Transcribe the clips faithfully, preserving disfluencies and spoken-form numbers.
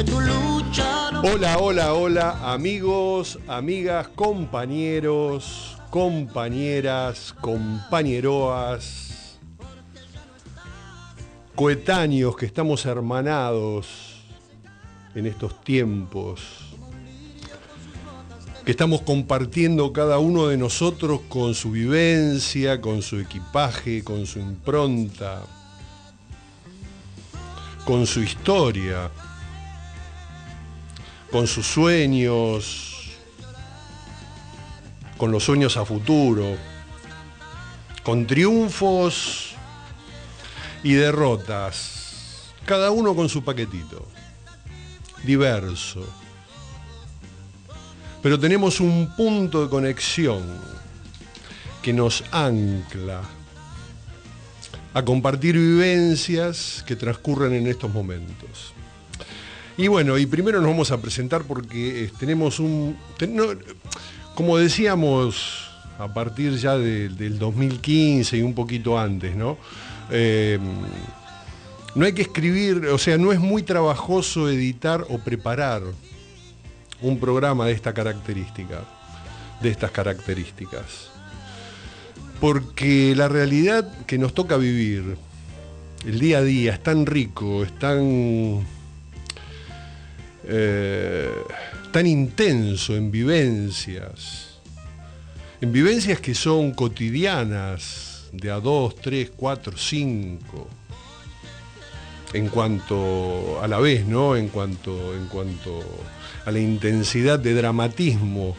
Hola, hola, hola, amigos, amigas, compañeros, compañeras, compañeroas, coetáneos que estamos hermanados en estos tiempos, que estamos compartiendo cada uno de nosotros con su vivencia, con su equipaje, con su impronta, con su historia, con sus sueños, con los sueños a futuro, con triunfos y derrotas, cada uno con su paquetito, diverso. Pero tenemos un punto de conexión que nos ancla a compartir vivencias que transcurren en estos momentos. Y bueno, y primero nos vamos a presentar porque eh, tenemos un... Ten, no, como decíamos, a partir ya de, del dos mil quince y un poquito antes, ¿no? Eh, no hay que escribir, o sea, no es muy trabajoso editar o preparar un programa de esta característica, de estas características. Porque la realidad que nos toca vivir, el día a día, es tan rico, es tan... Eh, tan intenso en vivencias, en vivencias que son cotidianas, de a dos, tres, cuatro, cinco, en cuanto a la vez, ¿no? En cuanto, en cuanto a la intensidad de dramatismo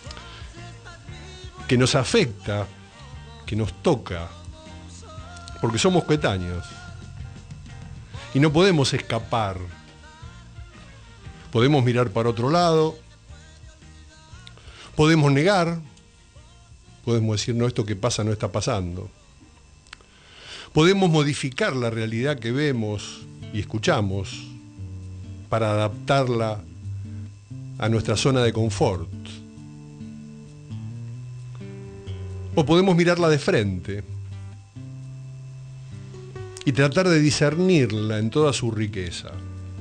que nos afecta, que nos toca, porque somos coetáneos y no podemos escapar. Podemos mirar para otro lado, podemos negar, podemos decir, no, esto que pasa no está pasando. Podemos modificar la realidad que vemos y escuchamos para adaptarla a nuestra zona de confort. O podemos mirarla de frente y tratar de discernirla en toda su riqueza.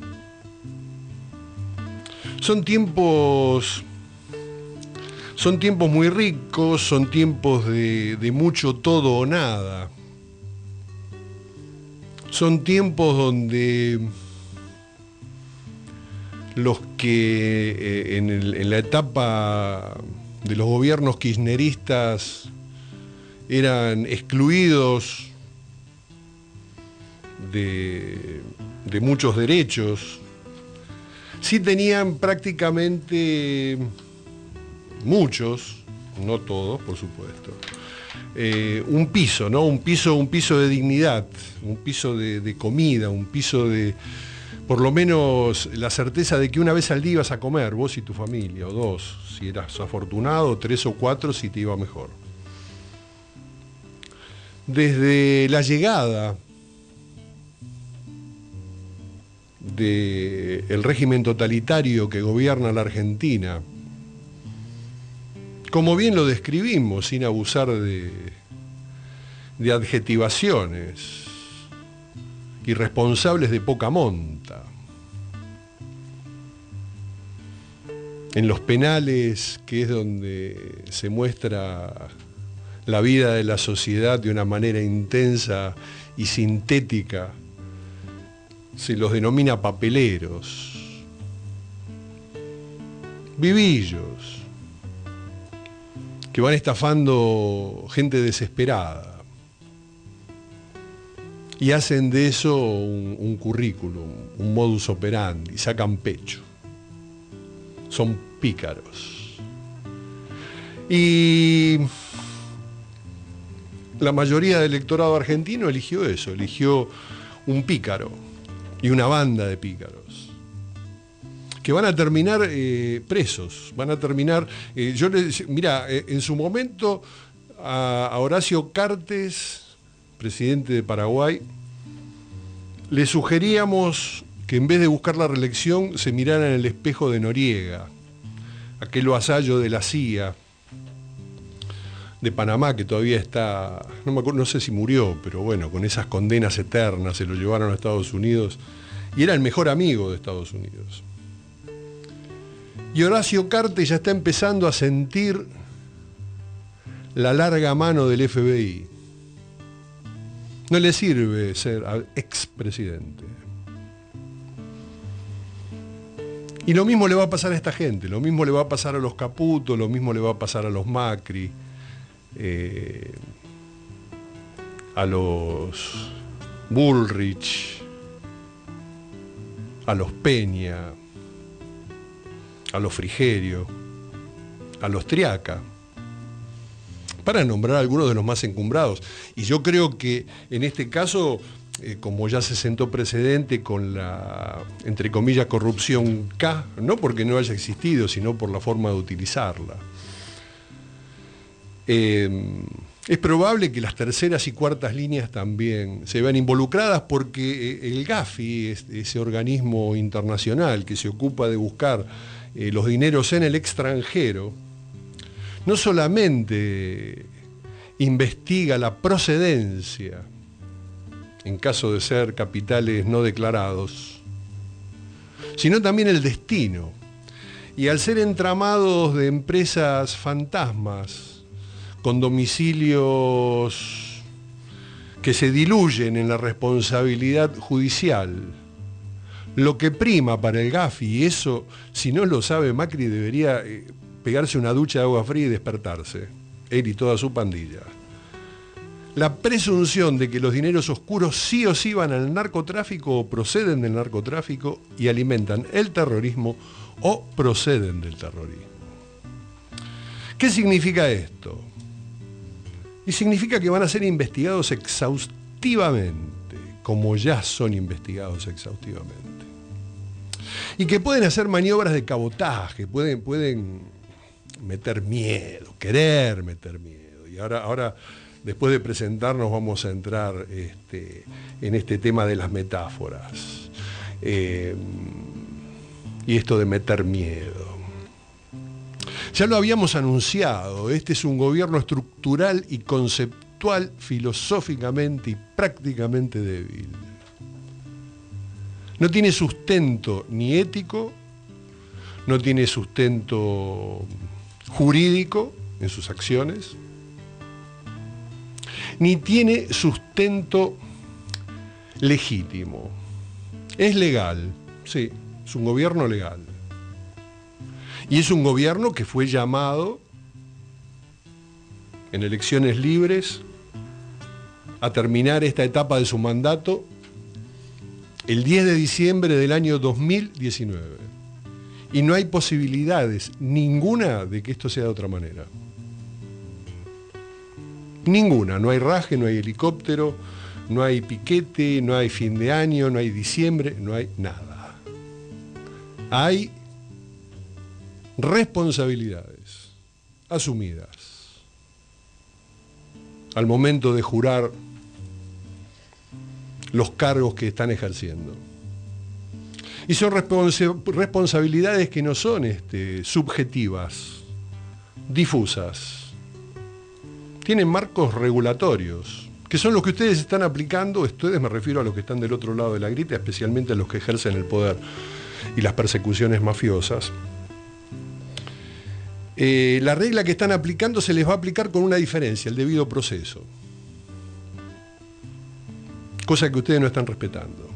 Son tiempos, son tiempos muy ricos, son tiempos de, de mucho todo o nada. Son tiempos donde los que eh, en, el, en la etapa de los gobiernos kirchneristas eran excluidos de, de muchos derechos, sí tenían prácticamente muchos, no todos, por supuesto, eh, un piso, ¿no? Un piso, un piso de dignidad, un piso de, de comida, un piso de, por lo menos, la certeza de que una vez al día ibas a comer, vos y tu familia, o dos, si eras afortunado, tres o cuatro, si te iba mejor. Desde la llegada del régimen totalitario que gobierna la Argentina, como bien lo describimos, sin abusar de, de adjetivaciones irresponsables de poca monta. En los penales, que es donde se muestra la vida de la sociedad de una manera intensa y sintética, se los denomina papeleros, vivillos, que van estafando gente desesperada y hacen de eso un, un currículum, un modus operandi, sacan pecho. Son pícaros. Y la mayoría del electorado argentino eligió eso, eligió un pícaro y una banda de pícaros que van a terminar eh, presos, van a terminar... Eh, yo les, mira, eh, en su momento a, a Horacio Cartes, presidente de Paraguay, le sugeríamos que en vez de buscar la reelección se mirara en el espejo de Noriega, aquel vasallo de la C I A de Panamá que todavía está, no me acuerdo, no sé si murió, pero bueno, con esas condenas eternas se lo llevaron a Estados Unidos y era el mejor amigo de Estados Unidos. Y Horacio Cartes ya está empezando a sentir la larga mano del F B I. No le sirve ser expresidente. Y lo mismo le va a pasar a esta gente, lo mismo le va a pasar a los Caputo, lo mismo le va a pasar a los Macri, eh, a los Bullrich, a los Peña, a los Frigerio, a los Triaca, para nombrar algunos de los más encumbrados. Y yo creo que en este caso, eh, como ya se sentó precedente con la, entre comillas, corrupción K, no porque no haya existido, sino por la forma de utilizarla, eh, es probable que las terceras y cuartas líneas también se vean involucradas, porque el Gafi, ese organismo internacional que se ocupa de buscar eh, los dineros en el extranjero, no solamente investiga la procedencia, en caso de ser capitales no declarados, sino también el destino. Y al ser entramados de empresas fantasmas, con domicilios que se diluyen en la responsabilidad judicial, lo que prima para el Gafi, y eso, si no lo sabe Macri, debería eh, pegarse una ducha de agua fría y despertarse, él y toda su pandilla. La presunción de que los dineros oscuros sí o sí van al narcotráfico o proceden del narcotráfico y alimentan el terrorismo o proceden del terrorismo. ¿Qué significa esto? Y significa que van a ser investigados exhaustivamente, como ya son investigados exhaustivamente. Y que pueden hacer maniobras de cabotaje, pueden, pueden meter miedo, querer meter miedo. Y ahora, ahora, después de presentarnos, vamos a entrar este, en este tema de las metáforas. Eh, y esto de meter miedo. Ya lo habíamos anunciado, este es un gobierno estructural y conceptual, filosóficamente y prácticamente débil. No tiene sustento ni ético, no tiene sustento jurídico en sus acciones, ni tiene sustento legítimo. Es legal, sí, es un gobierno legal. Y es un gobierno que fue llamado en elecciones libres a terminar esta etapa de su mandato el diez de diciembre del año dos mil diecinueve. Y no hay posibilidades ninguna de que esto sea de otra manera. Ninguna. No hay raje, no hay helicóptero, no hay piquete, no hay fin de año, no hay diciembre, no hay nada. Hay responsabilidades asumidas al momento de jurar los cargos que están ejerciendo. Y son responsa- responsabilidades que no son este, subjetivas, difusas. Tienen marcos regulatorios, que son los que ustedes están aplicando. Ustedes, me refiero a los que están del otro lado de la grita, especialmente a los que ejercen el poder y las persecuciones mafiosas. Eh, la regla que están aplicando se les va a aplicar con una diferencia, el debido proceso. Cosa que ustedes no están respetando.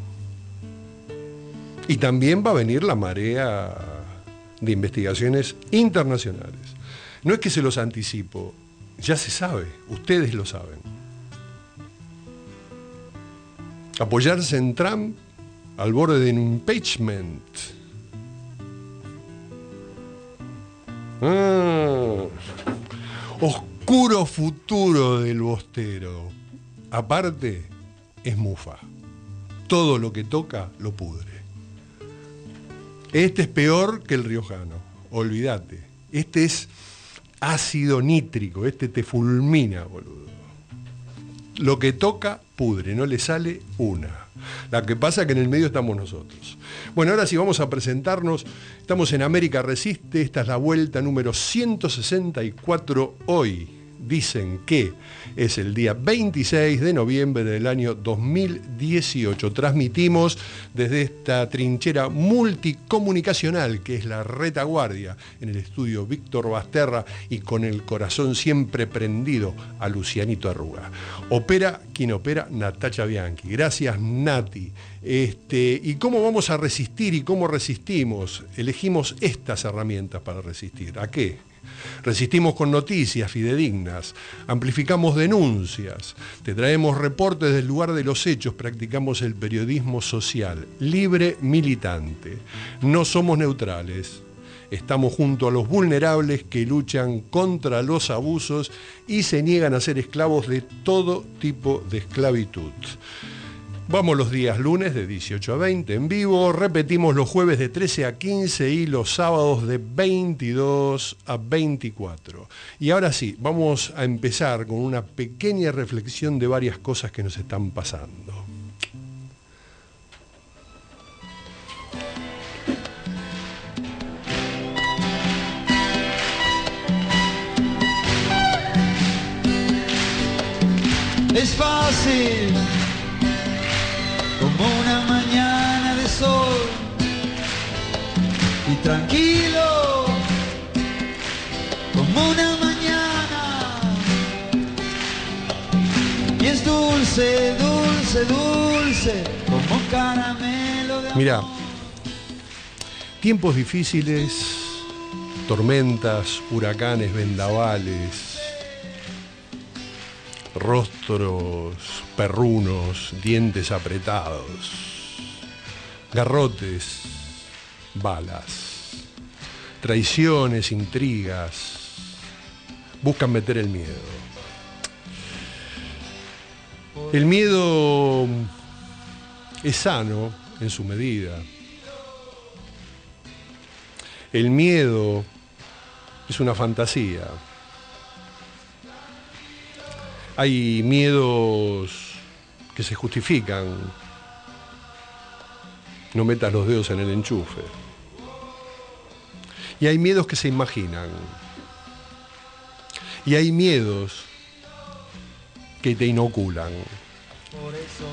Y también va a venir la marea de investigaciones internacionales. No es que se los anticipo, ya se sabe, ustedes lo saben. Apoyarse en Trump al borde de un impeachment. Ah, oscuro futuro del bostero. Aparte, es mufa. Todo lo que toca lo pudre. Este es peor que el riojano, olvídate. Este es ácido nítrico, este te fulmina, boludo. Lo que toca, pudre, no le sale una. La que pasa es que en el medio estamos nosotros. Bueno, ahora sí vamos a presentarnos. Estamos en América Resiste, esta es la vuelta número ciento sesenta y cuatro hoy, dicen que es el día veintiséis de noviembre del año dos mil dieciocho. Transmitimos desde esta trinchera multicomunicacional que es la retaguardia en el estudio Víctor Basterra y con el corazón siempre prendido a Lucianito Arruga. Opera quien opera, Natacha Bianchi. Gracias, Nati. Este, ¿Y cómo vamos a resistir y cómo resistimos? Elegimos estas herramientas para resistir. ¿A qué? Resistimos con noticias fidedignas, amplificamos denuncias, te traemos reportes del lugar de los hechos, practicamos el periodismo social, libre, militante. No somos neutrales, estamos junto a los vulnerables que luchan contra los abusos y se niegan a ser esclavos de todo tipo de esclavitud. Vamos los días lunes de dieciocho a veinte en vivo, repetimos los jueves de trece a quince y los sábados de veintidós a veinticuatro. Y ahora sí, vamos a empezar con una pequeña reflexión de varias cosas que nos están pasando. Es fácil como una mañana de sol y tranquilo como una mañana, y es dulce, dulce, dulce como caramelo de amor. Mirá, tiempos difíciles, tormentas, huracanes, vendavales, rostros perrunos, dientes apretados, garrotes, balas, traiciones, intrigas, buscan meter el miedo. El miedo es sano en su medida. El miedo es una fantasía. Hay miedos que se justifican. No metas los dedos en el enchufe. Y hay miedos que se imaginan. Y hay miedos que te inoculan. Por eso,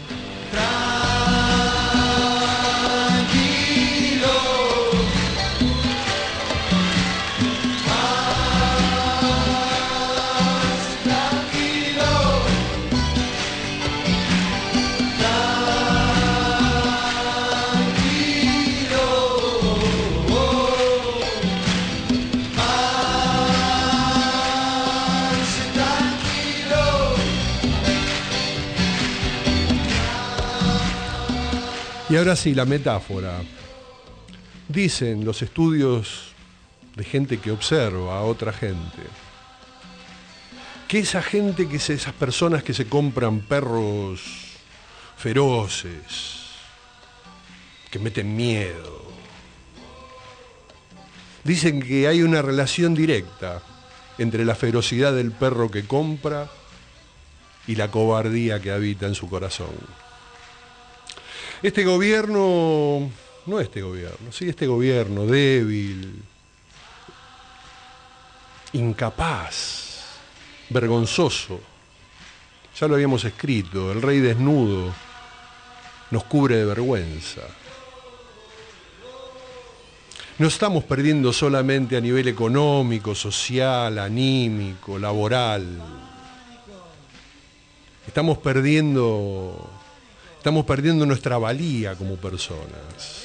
Y ahora sí, la metáfora. Dicen los estudios de gente que observa a otra gente, que esa gente, que es esas personas que se compran perros feroces, que meten miedo, dicen que hay una relación directa entre la ferocidad del perro que compra y la cobardía que habita en su corazón. Este gobierno, no este gobierno, sí, este gobierno débil, incapaz, vergonzoso, ya lo habíamos escrito, el rey desnudo nos cubre de vergüenza. No estamos perdiendo solamente a nivel económico, social, anímico, laboral. Estamos perdiendo... Estamos perdiendo nuestra valía como personas.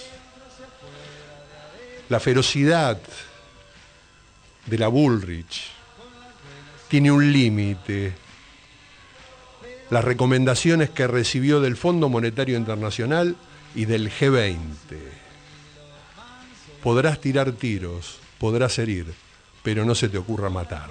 La ferocidad de la Bullrich tiene un límite. Las recomendaciones que recibió del Fondo Monetario Internacional y del G veinte. Podrás tirar tiros, podrás herir, pero no se te ocurra matar.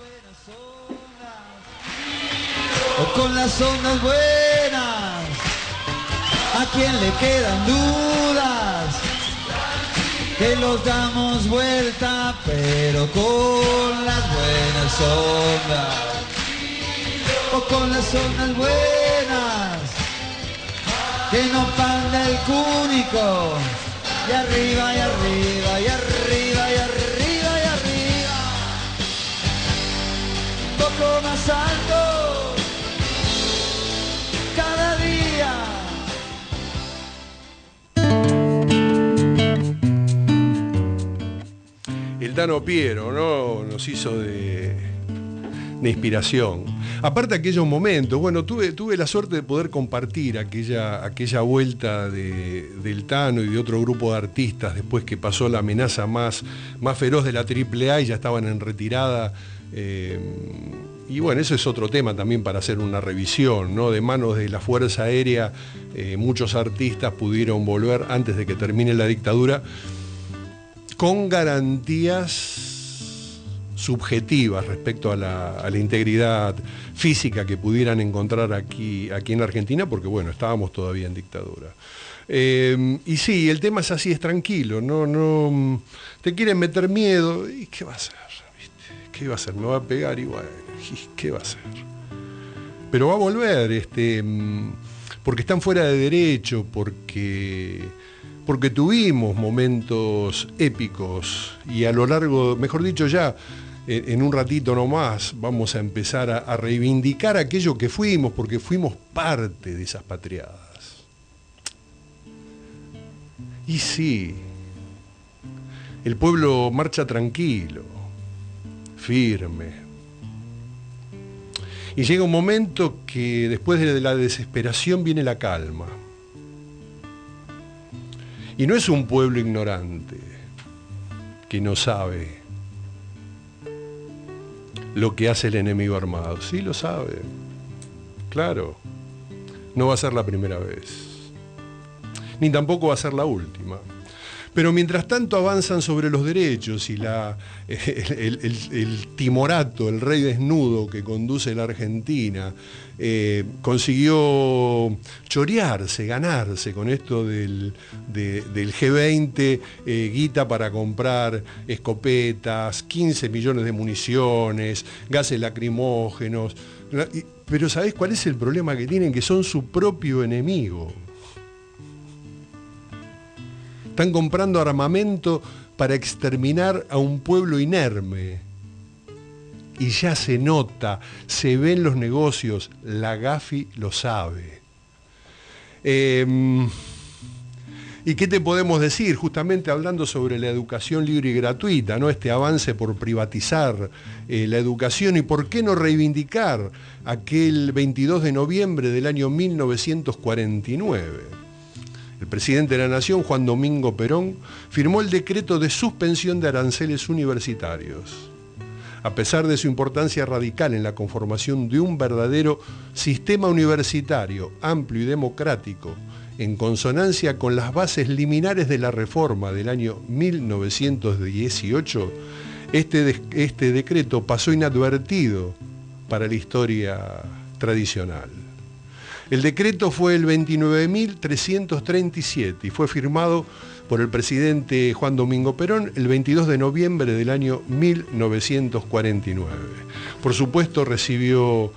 O con las ondas buenas, ¿a quién le quedan dudas? Que los damos vuelta, pero con las buenas ondas. O con las ondas buenas, que no panda el cúnico. Y arriba, y arriba, y arriba, y arriba, y arriba. poco más alto cada día. El Tano Piero, ¿no? Nos hizo de, de inspiración. Aparte aquellos momentos, bueno, tuve, tuve la suerte de poder compartir aquella, aquella vuelta de, del Tano y de otro grupo de artistas después que pasó la amenaza más, más feroz de la triple A y ya estaban en retirada. Eh, y bueno, eso es otro tema también para hacer una revisión, ¿no? De manos de la Fuerza Aérea, eh, muchos artistas pudieron volver antes de que termine la dictadura con garantías subjetivas respecto a la, a la integridad física que pudieran encontrar aquí, aquí en Argentina, porque bueno, estábamos todavía en dictadura. Eh, y sí, el tema es así, es tranquilo, no, no, te quieren meter miedo, ¿y qué va a hacer? ¿Viste? ¿Qué va a hacer? Me va a pegar igual, ¿qué va a hacer? Pero va a volver, este, porque están fuera de derecho, porque... porque tuvimos momentos épicos y a lo largo, mejor dicho ya, en un ratito nomás vamos a empezar a, a reivindicar aquello que fuimos, porque fuimos parte de esas patriadas. Y sí, el pueblo marcha tranquilo, firme. Y llega un momento que después de la desesperación viene la calma. Y no es un pueblo ignorante que no sabe lo que hace el enemigo armado. Sí lo sabe, claro. No va a ser la primera vez, ni tampoco va a ser la última. Pero mientras tanto avanzan sobre los derechos y la, el, el, el timorato, el rey desnudo que conduce la Argentina, eh, consiguió chorearse, ganarse con esto del, de, del G veinte, eh, guita para comprar escopetas, quince millones de municiones, gases lacrimógenos. Pero ¿sabés cuál es el problema que tienen? Que son su propio enemigo. Están comprando armamento para exterminar a un pueblo inerme. Y ya se nota, se ven los negocios, la Gafi lo sabe. Eh, ¿Y qué te podemos decir? Justamente hablando sobre la educación libre y gratuita, ¿no? Este avance por privatizar eh, la educación y por qué no reivindicar aquel veintidós de noviembre del año mil novecientos cuarenta y nueve. El presidente de la Nación, Juan Domingo Perón, firmó el decreto de suspensión de aranceles universitarios. A pesar de su importancia radical en la conformación de un verdadero sistema universitario amplio y democrático, en consonancia con las bases liminares de la reforma del año mil novecientos dieciocho, este, de, este decreto pasó inadvertido para la historia tradicional. El decreto fue el veintinueve mil trescientos treinta y siete y fue firmado por el presidente Juan Domingo Perón el veintidós de noviembre del año mil novecientos cuarenta y nueve. Por supuesto recibió,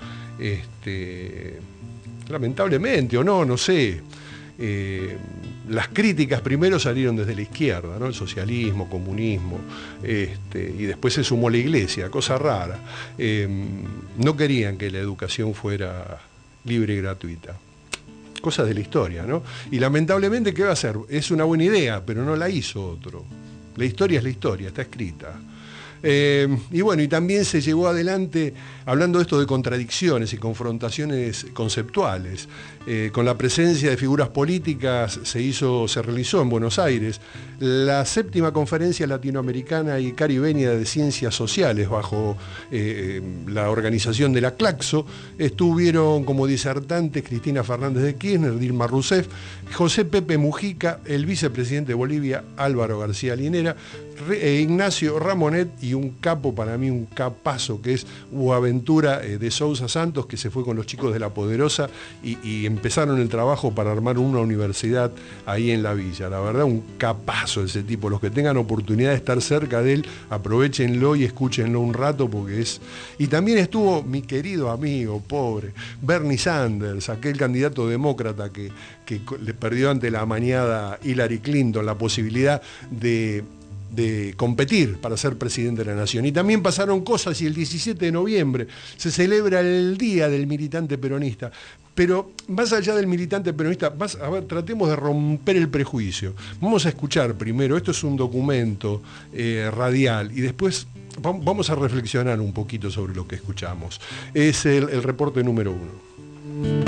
este, lamentablemente o no, no sé, eh, las críticas primero salieron desde la izquierda, ¿no? El socialismo, comunismo, este, y después se sumó la iglesia, cosa rara. Eh, no querían que la educación fuera libre y gratuita. Cosas de la historia, ¿no? Y lamentablemente, ¿qué va a hacer? Es una buena idea, pero no la hizo otro. La historia es la historia, está escrita. Eh, y bueno, y también se llevó adelante, hablando de esto de contradicciones y confrontaciones conceptuales, eh, con la presencia de figuras políticas se hizo, se realizó en Buenos Aires la séptima conferencia latinoamericana y caribeña de ciencias sociales bajo eh, la organización de la Claxo. Estuvieron como disertantes Cristina Fernández de Kirchner, Dilma Rousseff, José Pepe Mujica, el vicepresidente de Bolivia, Álvaro García Linera, eh, Ignacio Ramonet y un capo, para mí un capazo, que es Boaventura eh, de Sousa Santos, que se fue con los chicos de La Poderosa y, y empezaron el trabajo para armar una universidad ahí en la villa. La verdad, un capazo ese tipo. Los que tengan oportunidad de estar cerca de él, aprovechenlo y escúchenlo un rato porque es... Y también estuvo mi querido amigo, pobre, Bernie Sanders, aquel candidato demócrata que, que le perdió ante la amañada Hillary Clinton la posibilidad de de competir para ser presidente de la Nación. Y también pasaron cosas y el diecisiete de noviembre se celebra el Día del Militante Peronista. Pero más allá del militante peronista, más, a ver, tratemos de romper el prejuicio. Vamos a escuchar primero, esto es un documento eh, radial, y después vamos a reflexionar un poquito sobre lo que escuchamos. Es el, el reporte número uno.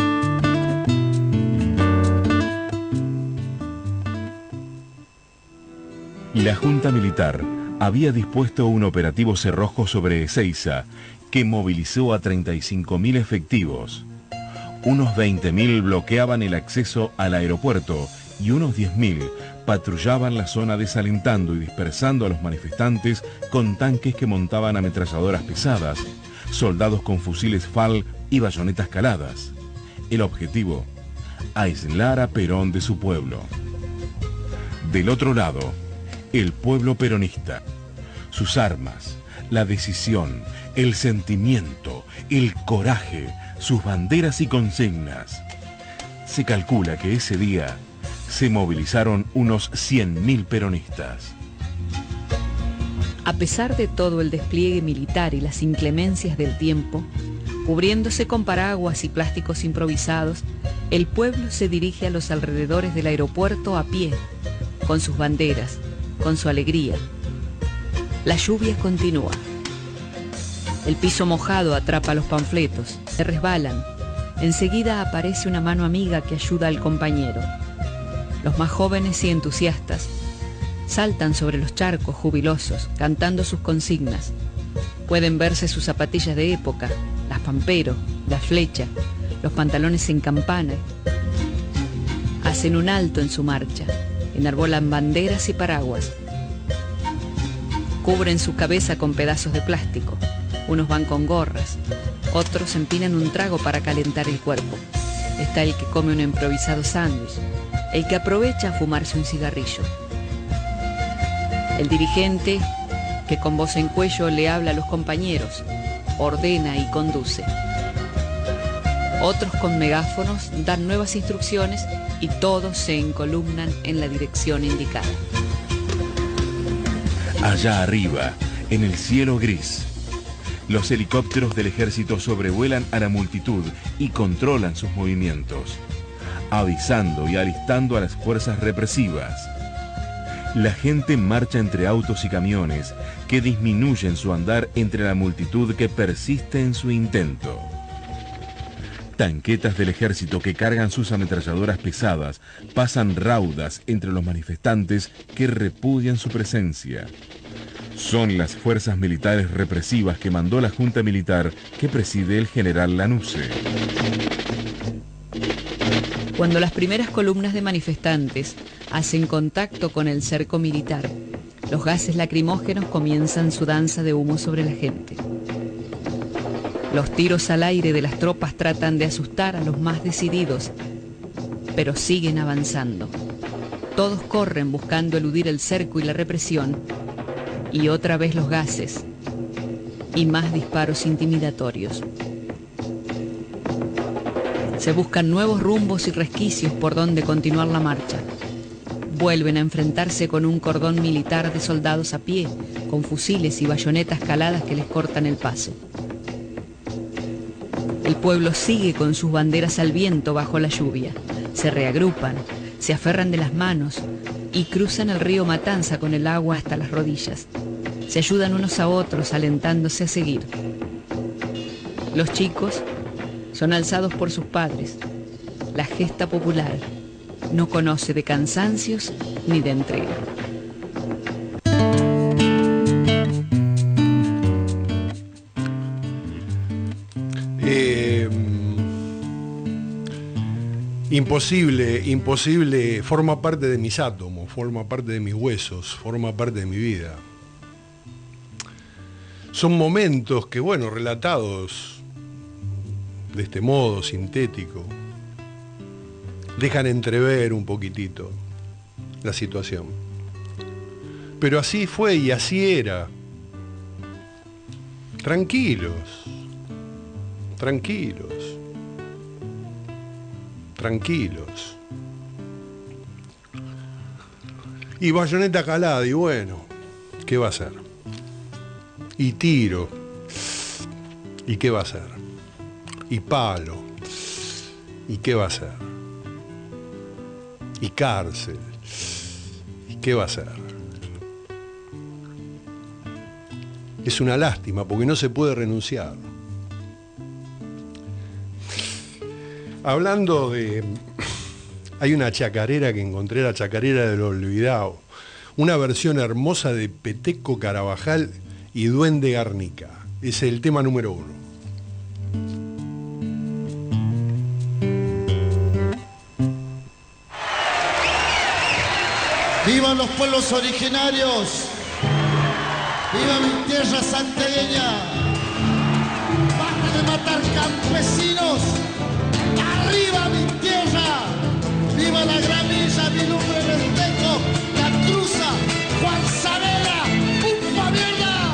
La Junta Militar había dispuesto un operativo cerrojo sobre Ezeiza que movilizó a treinta y cinco mil efectivos. Unos veinte mil bloqueaban el acceso al aeropuerto y unos diez mil patrullaban la zona desalentando y dispersando a los manifestantes con tanques que montaban ametralladoras pesadas, soldados con fusiles F A L y bayonetas caladas. El objetivo, aislar a Perón de su pueblo. Del otro lado, el pueblo peronista. Sus armas, la decisión, el sentimiento, el coraje, sus banderas y consignas. Se calcula que ese día se movilizaron unos cien mil peronistas. A pesar de todo el despliegue militar y las inclemencias del tiempo, cubriéndose con paraguas y plásticos improvisados, el pueblo se dirige a los alrededores del aeropuerto a pie, con sus banderas, con su alegría. La lluvia continúa. El piso mojado atrapa los panfletos, se resbalan. Enseguida aparece una mano amiga que ayuda al compañero. Los más jóvenes y entusiastas saltan sobre los charcos jubilosos, cantando sus consignas. Pueden verse sus zapatillas de época, las pampero, la flecha, los pantalones en campana. Hacen un alto en su marcha, enarbolan banderas y paraguas. Cubren su cabeza con pedazos de plástico. Unos van con gorras, otros empinan un trago para calentar el cuerpo. Está el que come un improvisado sándwich, el que aprovecha a fumarse un cigarrillo. El dirigente, que con voz en cuello le habla a los compañeros, ordena y conduce. Otros con megáfonos dan nuevas instrucciones y todos se encolumnan en la dirección indicada. Allá arriba, en el cielo gris, los helicópteros del ejército sobrevuelan a la multitud y controlan sus movimientos, avisando y alistando a las fuerzas represivas. La gente marcha entre autos y camiones que disminuyen su andar entre la multitud que persiste en su intento. Tanquetas del ejército que cargan sus ametralladoras pesadas pasan raudas entre los manifestantes que repudian su presencia. Son las fuerzas militares represivas que mandó la Junta Militar que preside el general Lanusse. Cuando las primeras columnas de manifestantes hacen contacto con el cerco militar, los gases lacrimógenos comienzan su danza de humo sobre la gente. Los tiros al aire de las tropas tratan de asustar a los más decididos, pero siguen avanzando. Todos corren buscando eludir el cerco y la represión, y otra vez los gases, y más disparos intimidatorios. Se buscan nuevos rumbos y resquicios por donde continuar la marcha. Vuelven a enfrentarse con un cordón militar de soldados a pie, con fusiles y bayonetas caladas que les cortan el paso. El pueblo sigue con sus banderas al viento bajo la lluvia. Se reagrupan, se aferran de las manos y cruzan el río Matanza con el agua hasta las rodillas. Se ayudan unos a otros, alentándose a seguir. Los chicos son alzados por sus padres. La gesta popular no conoce de cansancios ni de entrega. Eh, imposible, imposible, forma parte de mis átomos, forma parte de mis huesos, forma parte de mi vida. Son momentos que, bueno, relatados de este modo sintético, dejan entrever un poquitito la situación. Pero así fue y así era. Tranquilos, tranquilos, tranquilos. Y bayoneta calada, y bueno, ¿qué va a hacer? Y tiro, ¿y qué va a hacer? Y palo, ¿y qué va a hacer? Y cárcel, ¿y qué va a hacer? Es una lástima porque no se puede renunciar. Hablando de... Hay una chacarera que encontré, la chacarera del olvidado. Una versión hermosa de Peteco Carabajal y Duende Garnica. Es el tema número uno. ¡Vivan los pueblos originarios! ¡Viva mi tierra santiagueña! ¡Basta de matar campesinos! ¡Arriba mi tierra! ¡Viva la gramilla, mi lumbre del Teco, la Truza, Juan Saavedra, ¡ufa mierda!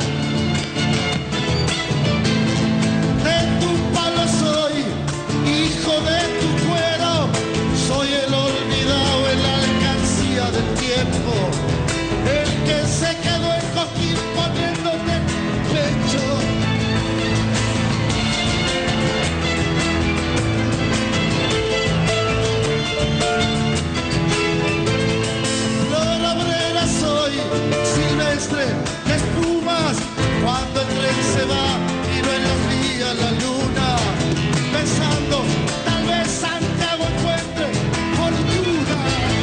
De tu palo soy, hijo de tu cuero, soy el olvidado en la alcancía del tiempo, el que se quedó en Coquín poniéndote el pecho. Silvestre de espumas, cuando el tren se va, miro en los días la luna, pensando, tal vez Santiago encuentre fortuna.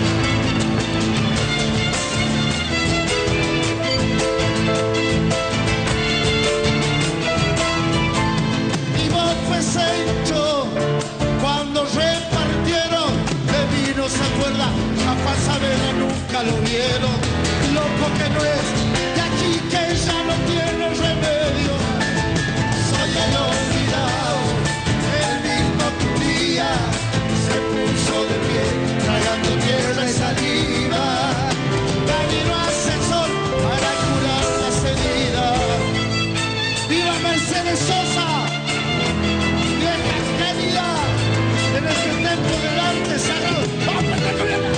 Y vos fuese hecho, cuando repartieron de vino, se acuerda, a Juan Saavedra nunca lo vieron. Loco que no es, de aquí que ya no tiene remedio. Soy el olvidado, el mismo que un día se puso de pie, tragando tierra y saliva. Camino hacia el sol para curar las heridas. ¡Viva Mercedes Sosa! ¡Vieja querida! En este templo del arte sagrado. ¡Vamos a la comida!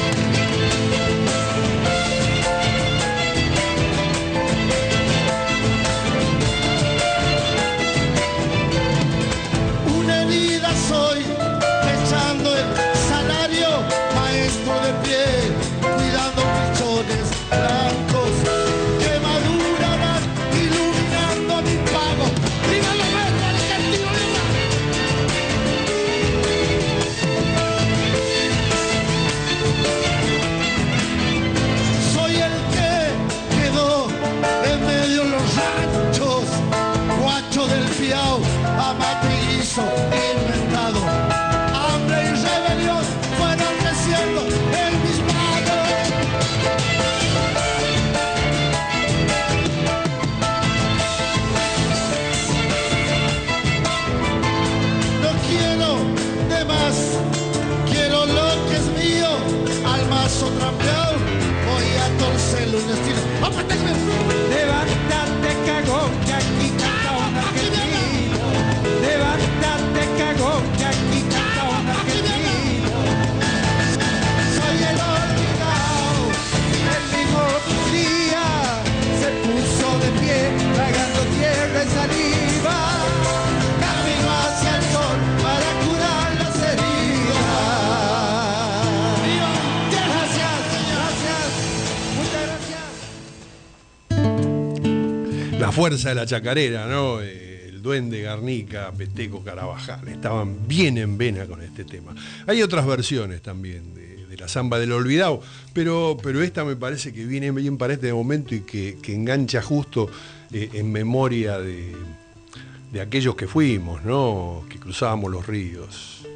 Soy echando el salario, maestro de pie, cuidando pichones blancos que maduraban, iluminando mi pago. ¡Viva la maestra del castigo! Soy el que quedó en medio de los ranchos, guacho del Piau, amate y guiso. Hambre y rebelión fueron creciendo en mis manos. No quiero de más, quiero lo que es mío. Al mazo trampeado voy a torcerlo un destino. Levántate, cagón, que aquí canta un argentino. Levántate, cagón, que aquí canta un argentino. Soy el olvidado, el mismo día se puso de pie, tragando tierra y saliva. Camino hacia el sol para curar las heridas. Gracias, gracias, muchas gracias. La fuerza de la chacarera, ¿no? Eh, Duende Garnica, Peteco Carabajal, estaban bien en vena con este tema. Hay otras versiones también de, de la samba del olvidado, pero, pero esta me parece que viene bien para este momento y que, que engancha justo eh, en memoria de, de aquellos que fuimos, ¿no? Que cruzábamos los ríos.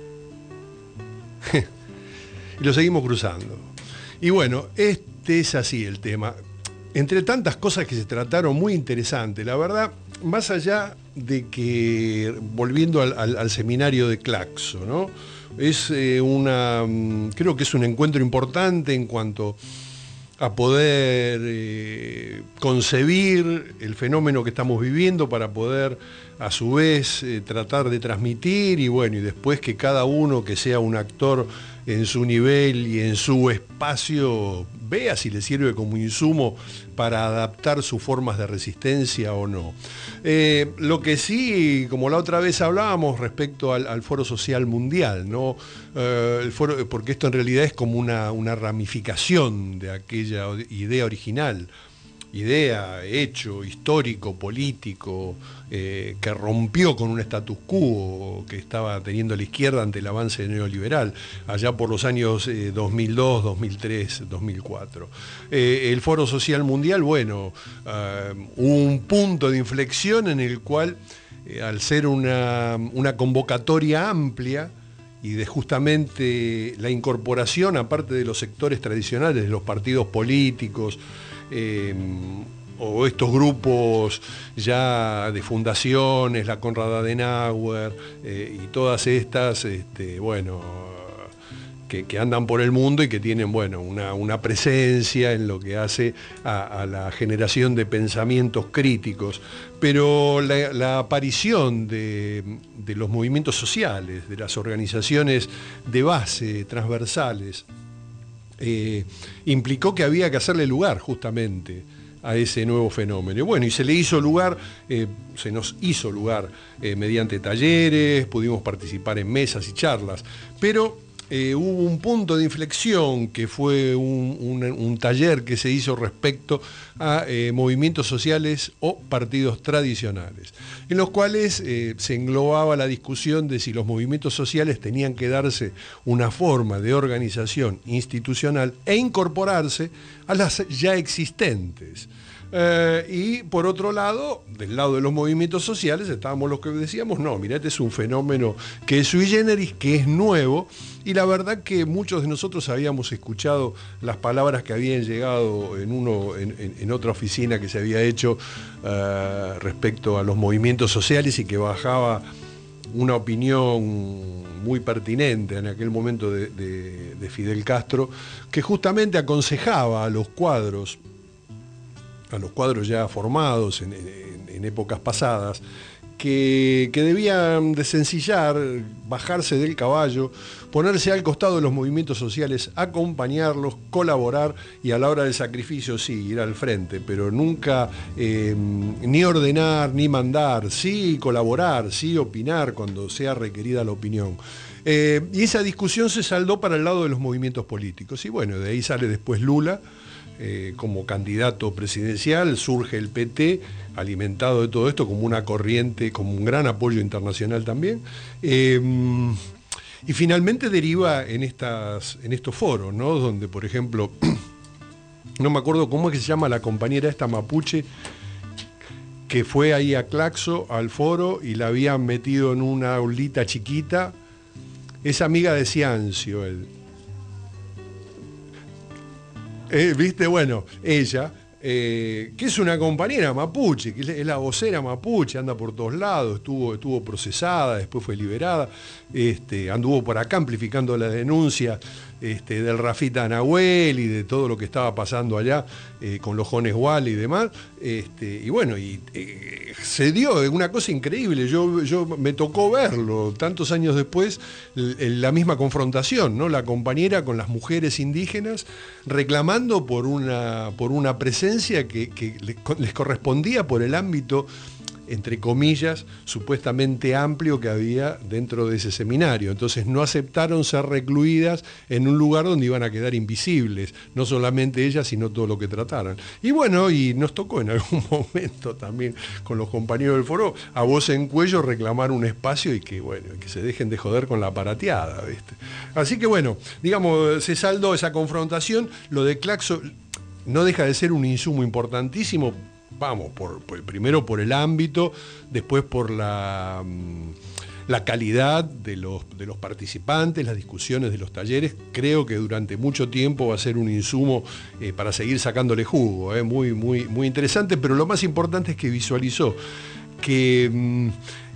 Y lo seguimos cruzando. Y bueno, este es así el tema. Entre tantas cosas que se trataron, muy interesante, la verdad, más allá de que, volviendo al, al, al seminario de Claxo, ¿no? Es eh, una, creo que es un encuentro importante en cuanto a poder eh, concebir el fenómeno que estamos viviendo para poder, a su vez, eh, tratar de transmitir y bueno, y después que cada uno que sea un actor en su nivel y en su espacio, vea si le sirve como insumo para adaptar sus formas de resistencia o no. Eh, lo que sí, como la otra vez hablábamos respecto al, al Foro Social Mundial, ¿no? Eh, el foro, porque esto en realidad es como una, una ramificación de aquella idea original. Idea, hecho, histórico, político, eh, que rompió con un status quo que estaba teniendo la izquierda ante el avance neoliberal, allá por los años eh, dos mil dos, dos mil tres, dos mil cuatro. Eh, el Foro Social Mundial, bueno, uh, hubo un punto de inflexión en el cual, eh, al ser una, una convocatoria amplia, y de justamente la incorporación, aparte de los sectores tradicionales, de los partidos políticos, Eh, o estos grupos ya de fundaciones, la Konrad Adenauer eh, y todas estas, este, bueno, que, que andan por el mundo y que tienen, bueno, una, una presencia en lo que hace a, a la generación de pensamientos críticos. Pero la, la aparición de, de los movimientos sociales, de las organizaciones de base, transversales, Eh, implicó que había que hacerle lugar justamente a ese nuevo fenómeno. Y bueno, y se le hizo lugar, eh, se nos hizo lugar eh, mediante talleres, pudimos participar en mesas y charlas, pero eh, hubo un punto de inflexión que fue un, un, un taller que se hizo respecto a eh, movimientos sociales o partidos tradicionales, en los cuales eh, se englobaba la discusión de si los movimientos sociales tenían que darse una forma de organización institucional e incorporarse a las ya existentes. Eh, y por otro lado, del lado de los movimientos sociales, estábamos los que decíamos, no, mira, este es un fenómeno que es sui generis, que es nuevo, y la verdad que muchos de nosotros habíamos escuchado las palabras que habían llegado en, uno, en, en, en otra oficina que se había hecho eh, respecto a los movimientos sociales, y que bajaba una opinión muy pertinente en aquel momento de, de, de Fidel Castro, que justamente aconsejaba a los cuadros, a los cuadros ya formados en, en, en épocas pasadas, que, que debían desencillar, bajarse del caballo, ponerse al costado de los movimientos sociales, acompañarlos, colaborar y a la hora del sacrificio sí, ir al frente, pero nunca eh, ni ordenar ni mandar, sí colaborar, sí opinar cuando sea requerida la opinión. Eh, y esa discusión se saldó para el lado de los movimientos políticos, y bueno, de ahí sale después Lula, Eh, como candidato presidencial, surge el P T, alimentado de todo esto como una corriente, como un gran apoyo internacional también, eh, y finalmente deriva en, estas, en estos foros, ¿no? Donde, por ejemplo, no me acuerdo cómo es que se llama la compañera esta mapuche, que fue ahí a Claxo, al foro, y la habían metido en una aulita chiquita, es amiga de Ciancio, él. Eh, ¿Viste? Bueno, ella, eh, que es una compañera mapuche, que es la vocera mapuche, anda por todos lados, estuvo, estuvo procesada, después fue liberada, este, anduvo por acá amplificando la denuncia este, del Rafita Nahuel y de todo lo que estaba pasando allá eh, con los Jones Wall y demás. Este, y bueno, y eh, se dio una cosa increíble, yo, yo me tocó verlo tantos años después, la misma confrontación, ¿no? La compañera con las mujeres indígenas reclamando por una, por una presencia que, que les correspondía por el ámbito, entre comillas, supuestamente amplio que había dentro de ese seminario. Entonces no aceptaron ser recluidas en un lugar donde iban a quedar invisibles, no solamente ellas, sino todo lo que trataran. Y bueno, y nos tocó en algún momento también con los compañeros del foro, a voz en cuello, reclamar un espacio y que, bueno, que se dejen de joder con la parateada, ¿viste? Así que bueno, digamos, se saldó esa confrontación. Lo de Claxo no deja de ser un insumo importantísimo. Vamos, por, por, primero por el ámbito, después por la, la calidad de los, de los participantes, las discusiones de los talleres. Creo que durante mucho tiempo va a ser un insumo eh, para seguir sacándole jugo, eh, muy, muy, muy interesante, pero lo más importante es que visualizó que mm,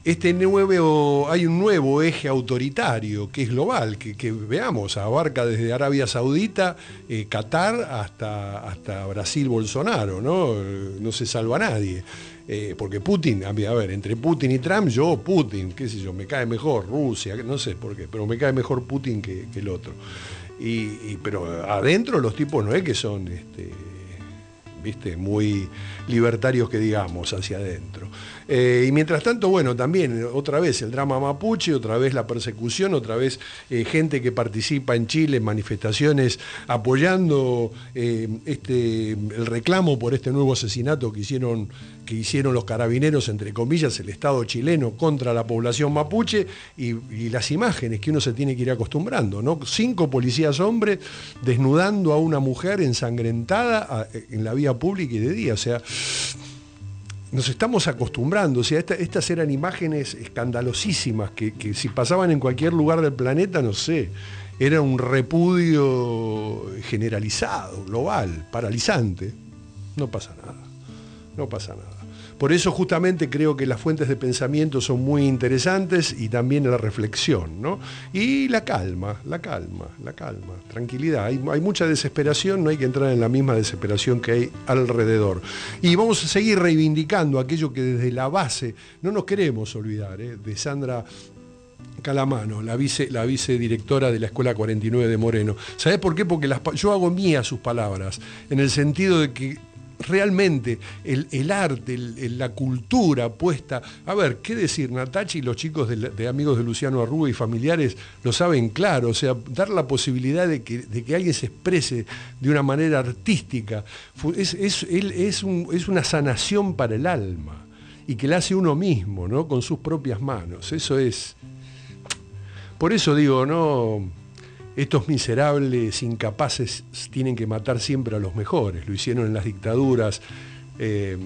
este nuevo, hay un nuevo eje autoritario que es global, que, que veamos, abarca desde Arabia Saudita, eh, Qatar, hasta, hasta Brasil, Bolsonaro, ¿no? No se salva nadie. Eh, porque Putin, a ver, entre Putin y Trump, yo, Putin, qué sé yo, me cae mejor Rusia, no sé por qué, pero me cae mejor Putin que, que el otro. Y, y, pero adentro los tipos no es que son, este, viste, muy libertarios que digamos hacia adentro. Eh, y mientras tanto, bueno, también otra vez el drama mapuche, otra vez la persecución, otra vez eh, gente que participa en Chile en manifestaciones apoyando eh, este, el reclamo por este nuevo asesinato que hicieron, que hicieron los carabineros, entre comillas, el Estado chileno contra la población mapuche, y, y las imágenes que uno se tiene que ir acostumbrando, ¿no? Cinco policías hombres desnudando a una mujer ensangrentada a, en la vía pública y de día, o sea, nos estamos acostumbrando, o sea, esta, estas eran imágenes escandalosísimas que, que si pasaban en cualquier lugar del planeta, no sé, era un repudio generalizado, global, paralizante. No pasa nada, no pasa nada. Por eso justamente creo que las fuentes de pensamiento son muy interesantes y también la reflexión, ¿no? Y la calma, la calma, la calma, tranquilidad. Hay, hay mucha desesperación, no hay que entrar en la misma desesperación que hay alrededor. Y vamos a seguir reivindicando aquello que desde la base no nos queremos olvidar, ¿eh? De Sandra Calamano, la vice, la vicedirectora de la Escuela cuarenta y nueve de Moreno. ¿Sabés por qué? Porque las, yo hago mías sus palabras, en el sentido de que realmente el, el arte, el, el, la cultura puesta, a ver, ¿qué decir? Natachi y los chicos de, de Amigos de Luciano Arruga y familiares lo saben claro, o sea, dar la posibilidad de que, de que alguien se exprese de una manera artística, es, es, es, un, es una sanación para el alma, y que la hace uno mismo, ¿no? Con sus propias manos, eso es. Por eso digo, no, estos miserables incapaces tienen que matar siempre a los mejores. Lo hicieron en las dictaduras. Eh,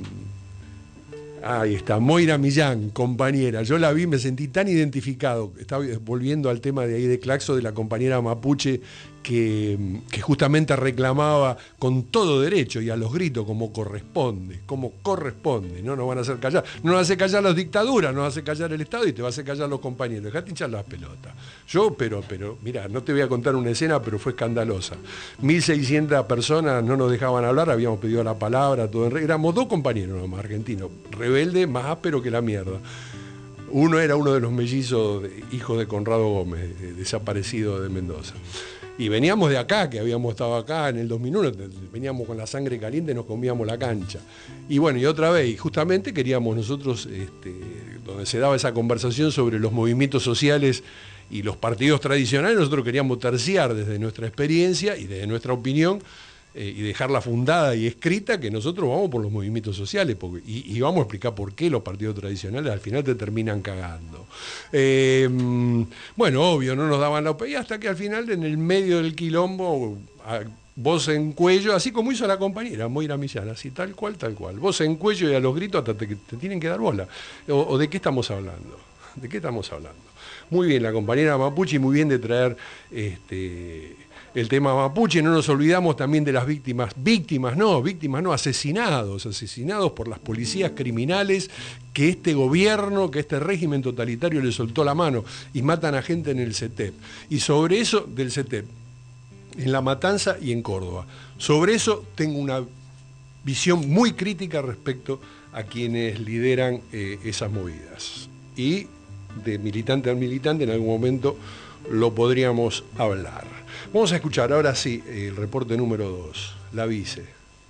ahí está, Moira Millán, compañera. Yo la vi, me sentí tan identificado. Estaba volviendo al tema de ahí de Claxo, de la compañera mapuche, que, que justamente reclamaba con todo derecho y a los gritos como corresponde, como corresponde, no nos van a hacer callar, no nos hace callar las dictaduras, no nos hace callar el Estado y te va a hacer callar los compañeros, dejate hinchar las pelotas. Yo, pero, pero, mira, no te voy a contar una escena, pero fue escandalosa. mil seiscientas personas no nos dejaban hablar, habíamos pedido la palabra, todo en regla. Éramos dos compañeros nomás, argentinos, rebelde, más áspero que la mierda. Uno era uno de los mellizos, de, hijos de Conrado Gómez, de, desaparecido de Mendoza. Y veníamos de acá, que habíamos estado acá en el dos mil uno, veníamos con la sangre caliente, nos comíamos la cancha. Y bueno, y otra vez, justamente queríamos nosotros, este, donde se daba esa conversación sobre los movimientos sociales y los partidos tradicionales, nosotros queríamos terciar desde nuestra experiencia y desde nuestra opinión, eh, y dejarla fundada y escrita, que nosotros vamos por los movimientos sociales, porque, y, y vamos a explicar por qué los partidos tradicionales al final te terminan cagando. Eh, bueno, obvio, no nos daban la opinión, hasta que al final, en el medio del quilombo, a, voz en cuello, así como hizo la compañera Moira Millán, así tal cual, tal cual, voz en cuello y a los gritos hasta te, te tienen que dar bola. O, o ¿de qué estamos hablando? ¿De qué estamos hablando? Muy bien la compañera mapuche, muy bien de traer este, el tema mapuche. No nos olvidamos también de las víctimas, víctimas no, víctimas no, asesinados, asesinados por las policías criminales que este gobierno, que este régimen totalitario le soltó la mano y matan a gente en el CETEP. Y sobre eso, del CETEP, en La Matanza y en Córdoba. Sobre eso tengo una visión muy crítica respecto a quienes lideran eh, esas movidas. Y de militante a militante en algún momento lo podríamos hablar. Vamos a escuchar ahora sí el reporte número dos, la vice.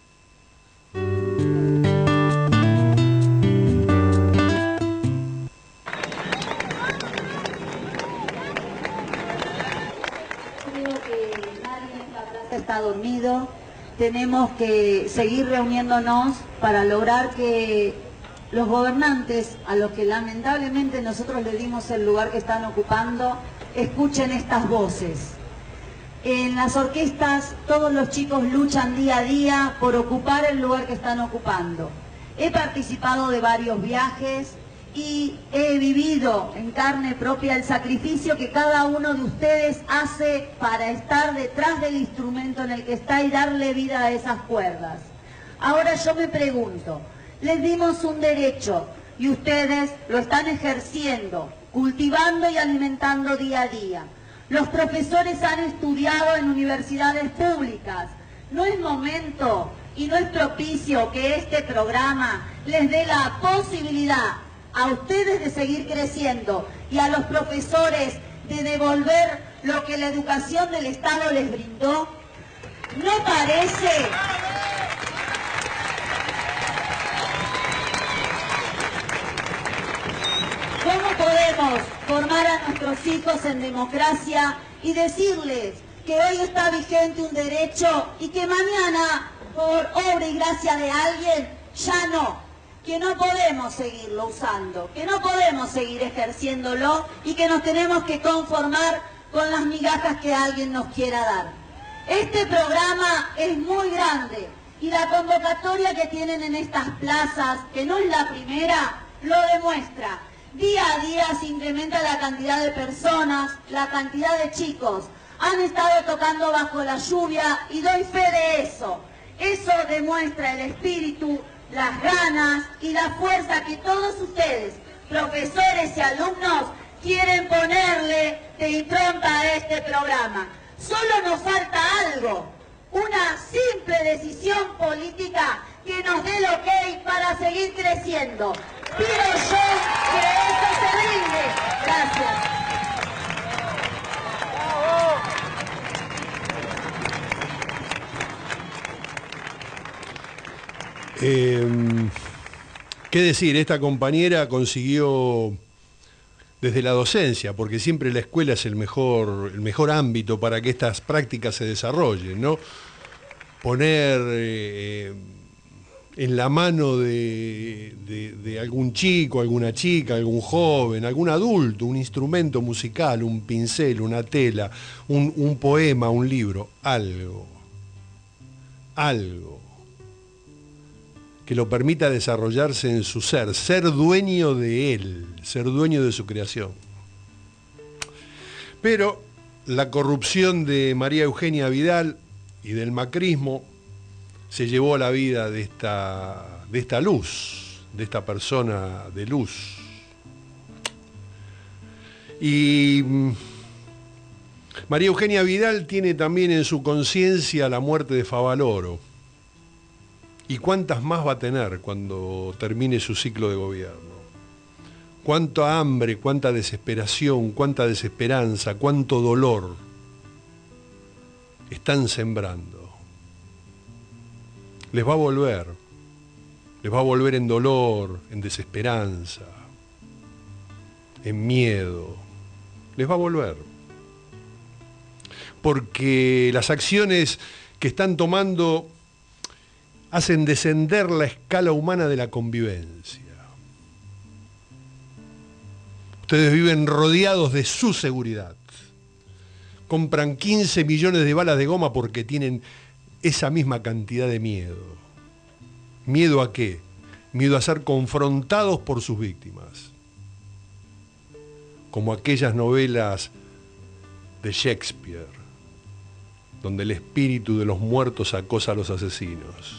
Creo que nadie en esta plaza está dormido. Tenemos que seguir reuniéndonos para lograr que los gobernantes, a los que lamentablemente nosotros le dimos el lugar que están ocupando, escuchen estas voces. En las orquestas todos los chicos luchan día a día por ocupar el lugar que están ocupando. He participado de varios viajes y he vivido en carne propia el sacrificio que cada uno de ustedes hace para estar detrás del instrumento en el que está y darle vida a esas cuerdas. Ahora yo me pregunto, les dimos un derecho, y ustedes lo están ejerciendo, cultivando y alimentando día a día. Los profesores han estudiado en universidades públicas. No es momento y no es propicio que este programa les dé la posibilidad a ustedes de seguir creciendo y a los profesores de devolver lo que la educación del Estado les brindó. ¿No parece? ¿Cómo podemos formar a nuestros hijos en democracia y decirles que hoy está vigente un derecho y que mañana, por obra y gracia de alguien, ya no? Que no podemos seguirlo usando, que no podemos seguir ejerciéndolo y que nos tenemos que conformar con las migajas que alguien nos quiera dar. Este programa es muy grande y la convocatoria que tienen en estas plazas, que no es la primera, lo demuestra. Día a día se incrementa la cantidad de personas, la cantidad de chicos. Han estado tocando bajo la lluvia y doy fe de eso. Eso demuestra el espíritu, las ganas y la fuerza que todos ustedes, profesores y alumnos, quieren ponerle de impronta a este programa. Solo nos falta algo, una simple decisión política que nos dé el ok para seguir creciendo. Pido yo que eso se brinde. Gracias. Eh, ¿Qué decir? Esta compañera consiguió desde la docencia, porque siempre la escuela es el mejor, el mejor ámbito para que estas prácticas se desarrollen, ¿no? Poner eh, en la mano de, de, de algún chico, alguna chica, algún joven, algún adulto, un instrumento musical, un pincel, una tela, un, un poema, un libro, algo, algo que lo permita desarrollarse en su ser, ser dueño de él, ser dueño de su creación. Pero la corrupción de María Eugenia Vidal y del macrismo se llevó a la vida de esta, de esta luz, de esta persona de luz. Y María Eugenia Vidal tiene también en su conciencia la muerte de Favaloro. ¿Y cuántas más va a tener cuando termine su ciclo de gobierno? Cuánta hambre, cuánta desesperación, cuánta desesperanza, cuánto dolor están sembrando. Les va a volver, les va a volver en dolor, en desesperanza, en miedo, les va a volver. Porque las acciones que están tomando hacen descender la escala humana de la convivencia. Ustedes viven rodeados de su seguridad. Compran quince millones de balas de goma porque tienen esa misma cantidad de miedo. ¿Miedo a qué? Miedo a ser confrontados por sus víctimas. Como aquellas novelas de Shakespeare, donde el espíritu de los muertos acosa a los asesinos.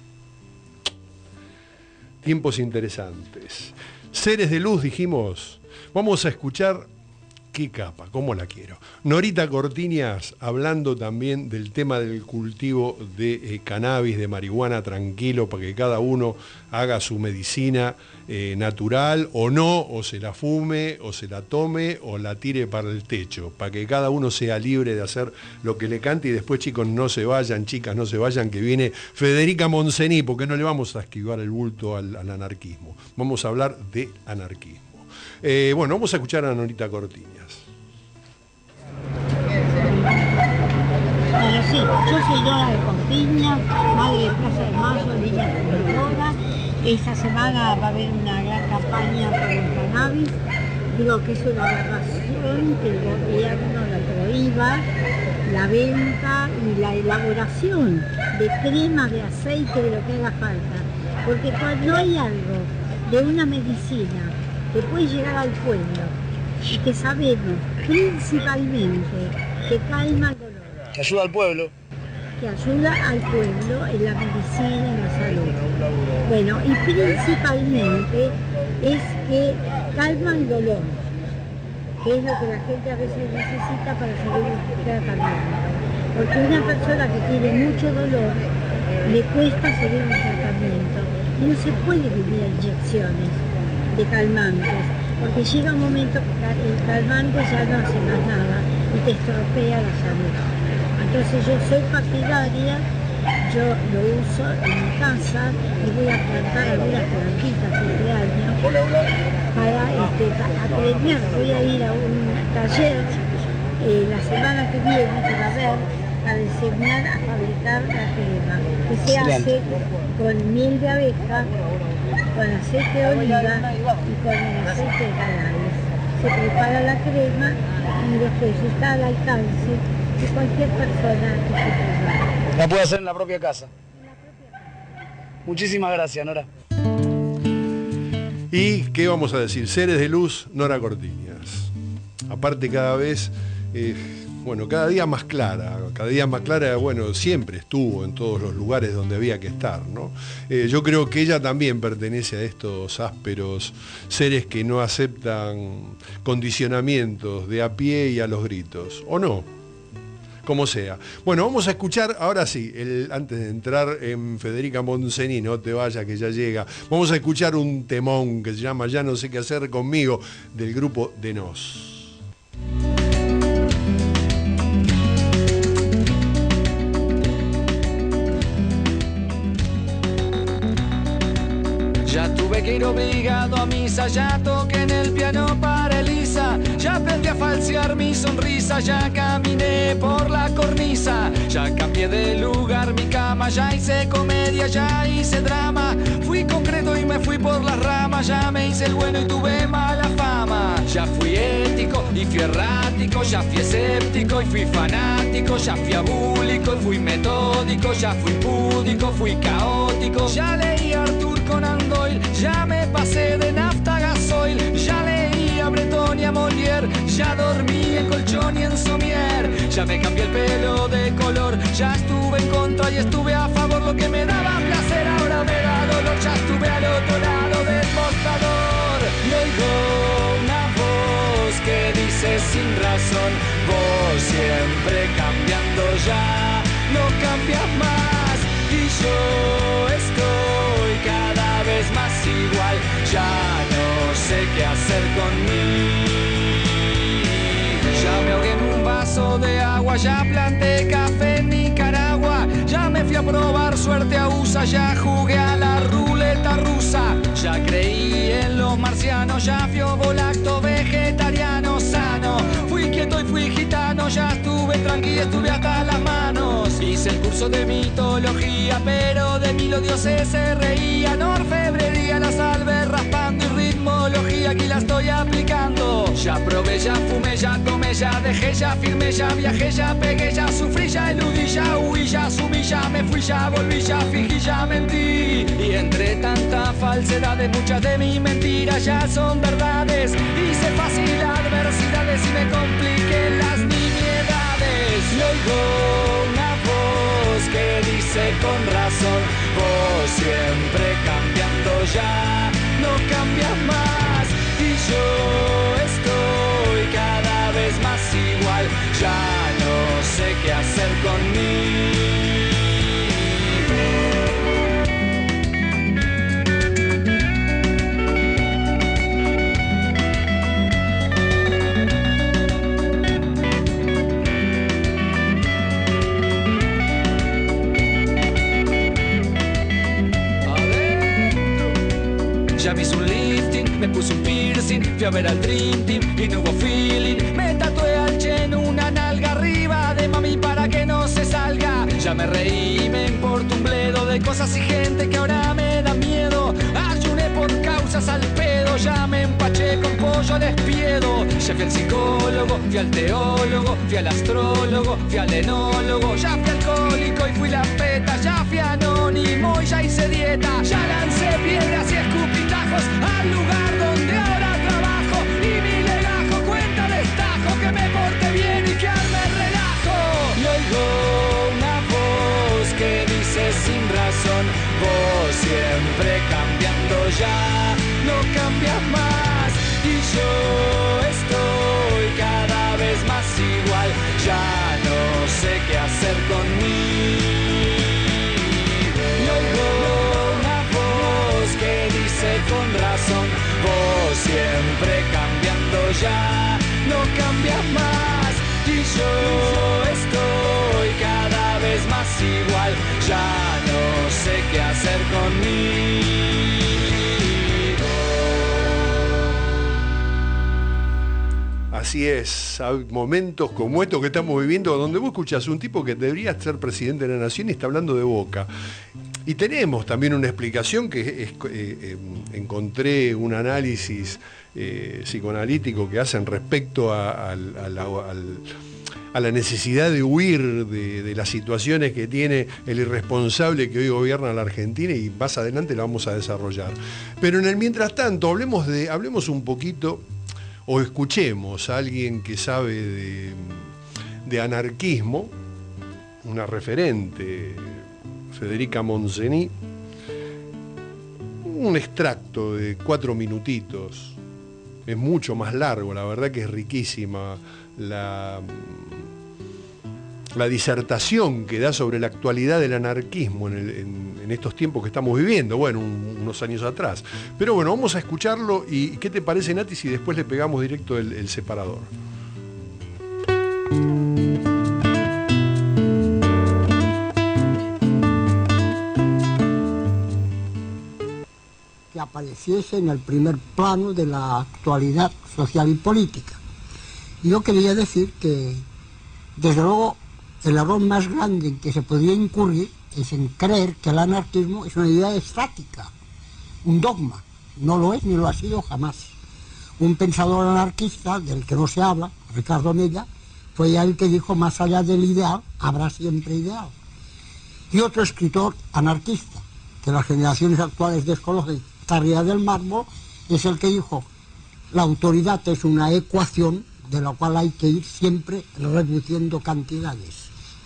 Tiempos interesantes. Seres de luz, dijimos. Vamos a escuchar, qué capa, cómo la quiero. Norita Cortiñas hablando también del tema del cultivo de eh, cannabis, de marihuana, tranquilo, para que cada uno haga su medicina eh, natural o no, o se la fume, o se la tome, o la tire para el techo, para que cada uno sea libre de hacer lo que le cante. Y después, chicos, no se vayan, chicas, no se vayan, que viene Federica Montseny, porque no le vamos a esquivar el bulto al, al anarquismo. Vamos a hablar de anarquismo. Eh, bueno, vamos a escuchar a Norita Cortiñas. Eh, sí, yo soy Dora de Cortiñas, madre de Plaza de Mayo, niña productora. Esta semana va a haber una gran campaña por el cannabis. Digo que es una aberración que el gobierno la prohíba, la venta y la elaboración de cremas, de aceite, de lo que haga falta. Porque cuando hay algo de una medicina que puede llegar al pueblo y que sabemos principalmente que calma el dolor, que ayuda al pueblo, que ayuda al pueblo en la medicina, en la salud. Bueno, y principalmente es que calman dolor, que es lo que la gente a veces necesita para seguir un tratamiento. Porque una persona que tiene mucho dolor le cuesta seguir un tratamiento y no se puede vivir inyecciones de calmantes, porque llega un momento que el calmante ya no hace más nada y te estropea la salud. Entonces yo soy partidaria, yo lo uso en mi casa y voy a plantar algunas plantitas este año para este, aprender. Voy a ir a un taller eh, la semana que viene para ver, para enseñar a fabricar la crema, que se hace con miel de abeja, con aceite de oliva y con el aceite de cannabis. Se prepara la crema y después está al alcance de cualquier persona que se prepare. La puede hacer en la propia casa. Muchísimas gracias, Nora. ¿Y qué vamos a decir? Seres de luz, Nora Cortiñas. Aparte cada vez, eh, bueno, cada día más clara, cada día más clara, bueno, siempre estuvo en todos los lugares donde había que estar, ¿no? Eh, yo creo que ella también pertenece a estos ásperos seres que no aceptan condicionamientos de a pie y a los gritos, ¿o no? Como sea. Bueno, vamos a escuchar, ahora sí, el, antes de entrar en Federica Montseny, no te vayas que ya llega, vamos a escuchar un temón que se llama Ya no sé qué hacer conmigo, del grupo De Nos. Ya tuve que ir obligado a misa, ya toqué en el piano para Elisa, ya aprendí a falsear mi sonrisa, ya caminé por la cornisa, ya cambié de lugar mi cama, ya hice comedia, ya hice drama, fui concreto y me fui por las ramas, ya me hice el bueno y tuve mala fama, ya fui ético y fui errático, ya fui escéptico y fui fanático, ya fui abúlico y fui metódico, ya fui púdico, fui caótico, ya leí a Arthur Conan Doyle, ya me pasé de nafta a gasoil, ya leí a Breton y a Molière, ya dormí en colchón y en somier, ya me cambié el pelo de color, ya estuve en contra y estuve a favor, lo que me daba placer ahora me da dolor, ya estuve al otro lado del mostrador y oigo una voz que dice sin razón, vos siempre cambiando ya, no cambias más y yo estoy cada vez más igual, ya no sé qué hacer conmigo. Ya me ahogué en un vaso de agua, ya planté café en Nicaragua, ya me fui a probar suerte a U S A, ya jugué a la ruleta rusa, ya creí en los marcianos, ya fui ovolacto vegetariano sano, fui quieto y fui gitano, ya estuve tranquilo, estuve hasta las manos, hice el curso de mitología, pero de mí los dioses se reían, orfebrería, la salve raspando y ritmología, aquí la estoy aplicando, ya probé, ya fumé, ya tomé, ya dejé, ya firmé, ya viajé, ya pegué, ya sufrí, ya eludí, ya huí, ya subí, ya me fui, ya volví, ya fingí, ya mentí, y entre tantas falsedades muchas de mis mentiras ya son verdades, hice fácil adversidades y me compliqué las nimiedades, y oigo una voz que dice con razón, vos siempre cambiando ya, no cambias más, y yo estoy cada vez más igual, ya no sé qué hacer conmigo. Ya me hice un lifting, me puse un piercing, fui a ver al Dream Team y no hubo feeling. Me tatué al Chen una nalga arriba de mami para que no se salga. Ya me reí, me importa un bledo de cosas y gente que ahora me da miedo. Ayuné por causas al pedo, ya me empaché con pollo al espiedo. Ya fui al psicólogo, fui al teólogo, fui al astrólogo, fui al enólogo. Ya fui alcohólico y fui la peta, ya fui anónimo y ya hice dieta. Ya lancé piedras y escupitajos al lugar donde ahora trabajo. Y mi legajo cuenta destajo que me porte bien y que arme relajo. Y oigo una voz que dice sin razón, vos siempre cambiando ya, no cambias con razón. Vos siempre cambiando, ya no cambias más. Y yo estoy cada vez más igual, ya no sé qué hacer conmigo. Así es, hay momentos como estos que estamos viviendo donde vos escuchás un tipo que debería ser presidente de la nación y está hablando de Boca. Y tenemos también una explicación que es, eh, eh, encontré un análisis eh, psicoanalítico que hacen respecto a, a, a, la, a, a la necesidad de huir de, de las situaciones que tiene el irresponsable que hoy gobierna la Argentina, y más adelante la vamos a desarrollar. Pero en el mientras tanto, hablemos, de, hablemos un poquito, o escuchemos a alguien que sabe de, de anarquismo, una referente, Federica Montseny, un extracto de cuatro minutitos. Es mucho más largo, la verdad que es riquísima la, la disertación que da sobre la actualidad del anarquismo en, el, en, en estos tiempos que estamos viviendo, bueno, un, unos años atrás. Pero bueno, vamos a escucharlo y ¿qué te parece, Nati, si después le pegamos directo el, el separador? Que apareciese en el primer plano de la actualidad social y política. Y yo quería decir que, desde luego, el error más grande en que se podría incurrir es en creer que el anarquismo es una idea estática, un dogma. No lo es ni lo ha sido jamás. Un pensador anarquista, del que no se habla, Ricardo Mella, fue ya el que dijo: más allá del ideal, habrá siempre ideal. Y otro escritor anarquista, que las generaciones actuales desconocen, Tarría del Mármol, es el que dijo: la autoridad es una ecuación de la cual hay que ir siempre reduciendo cantidades.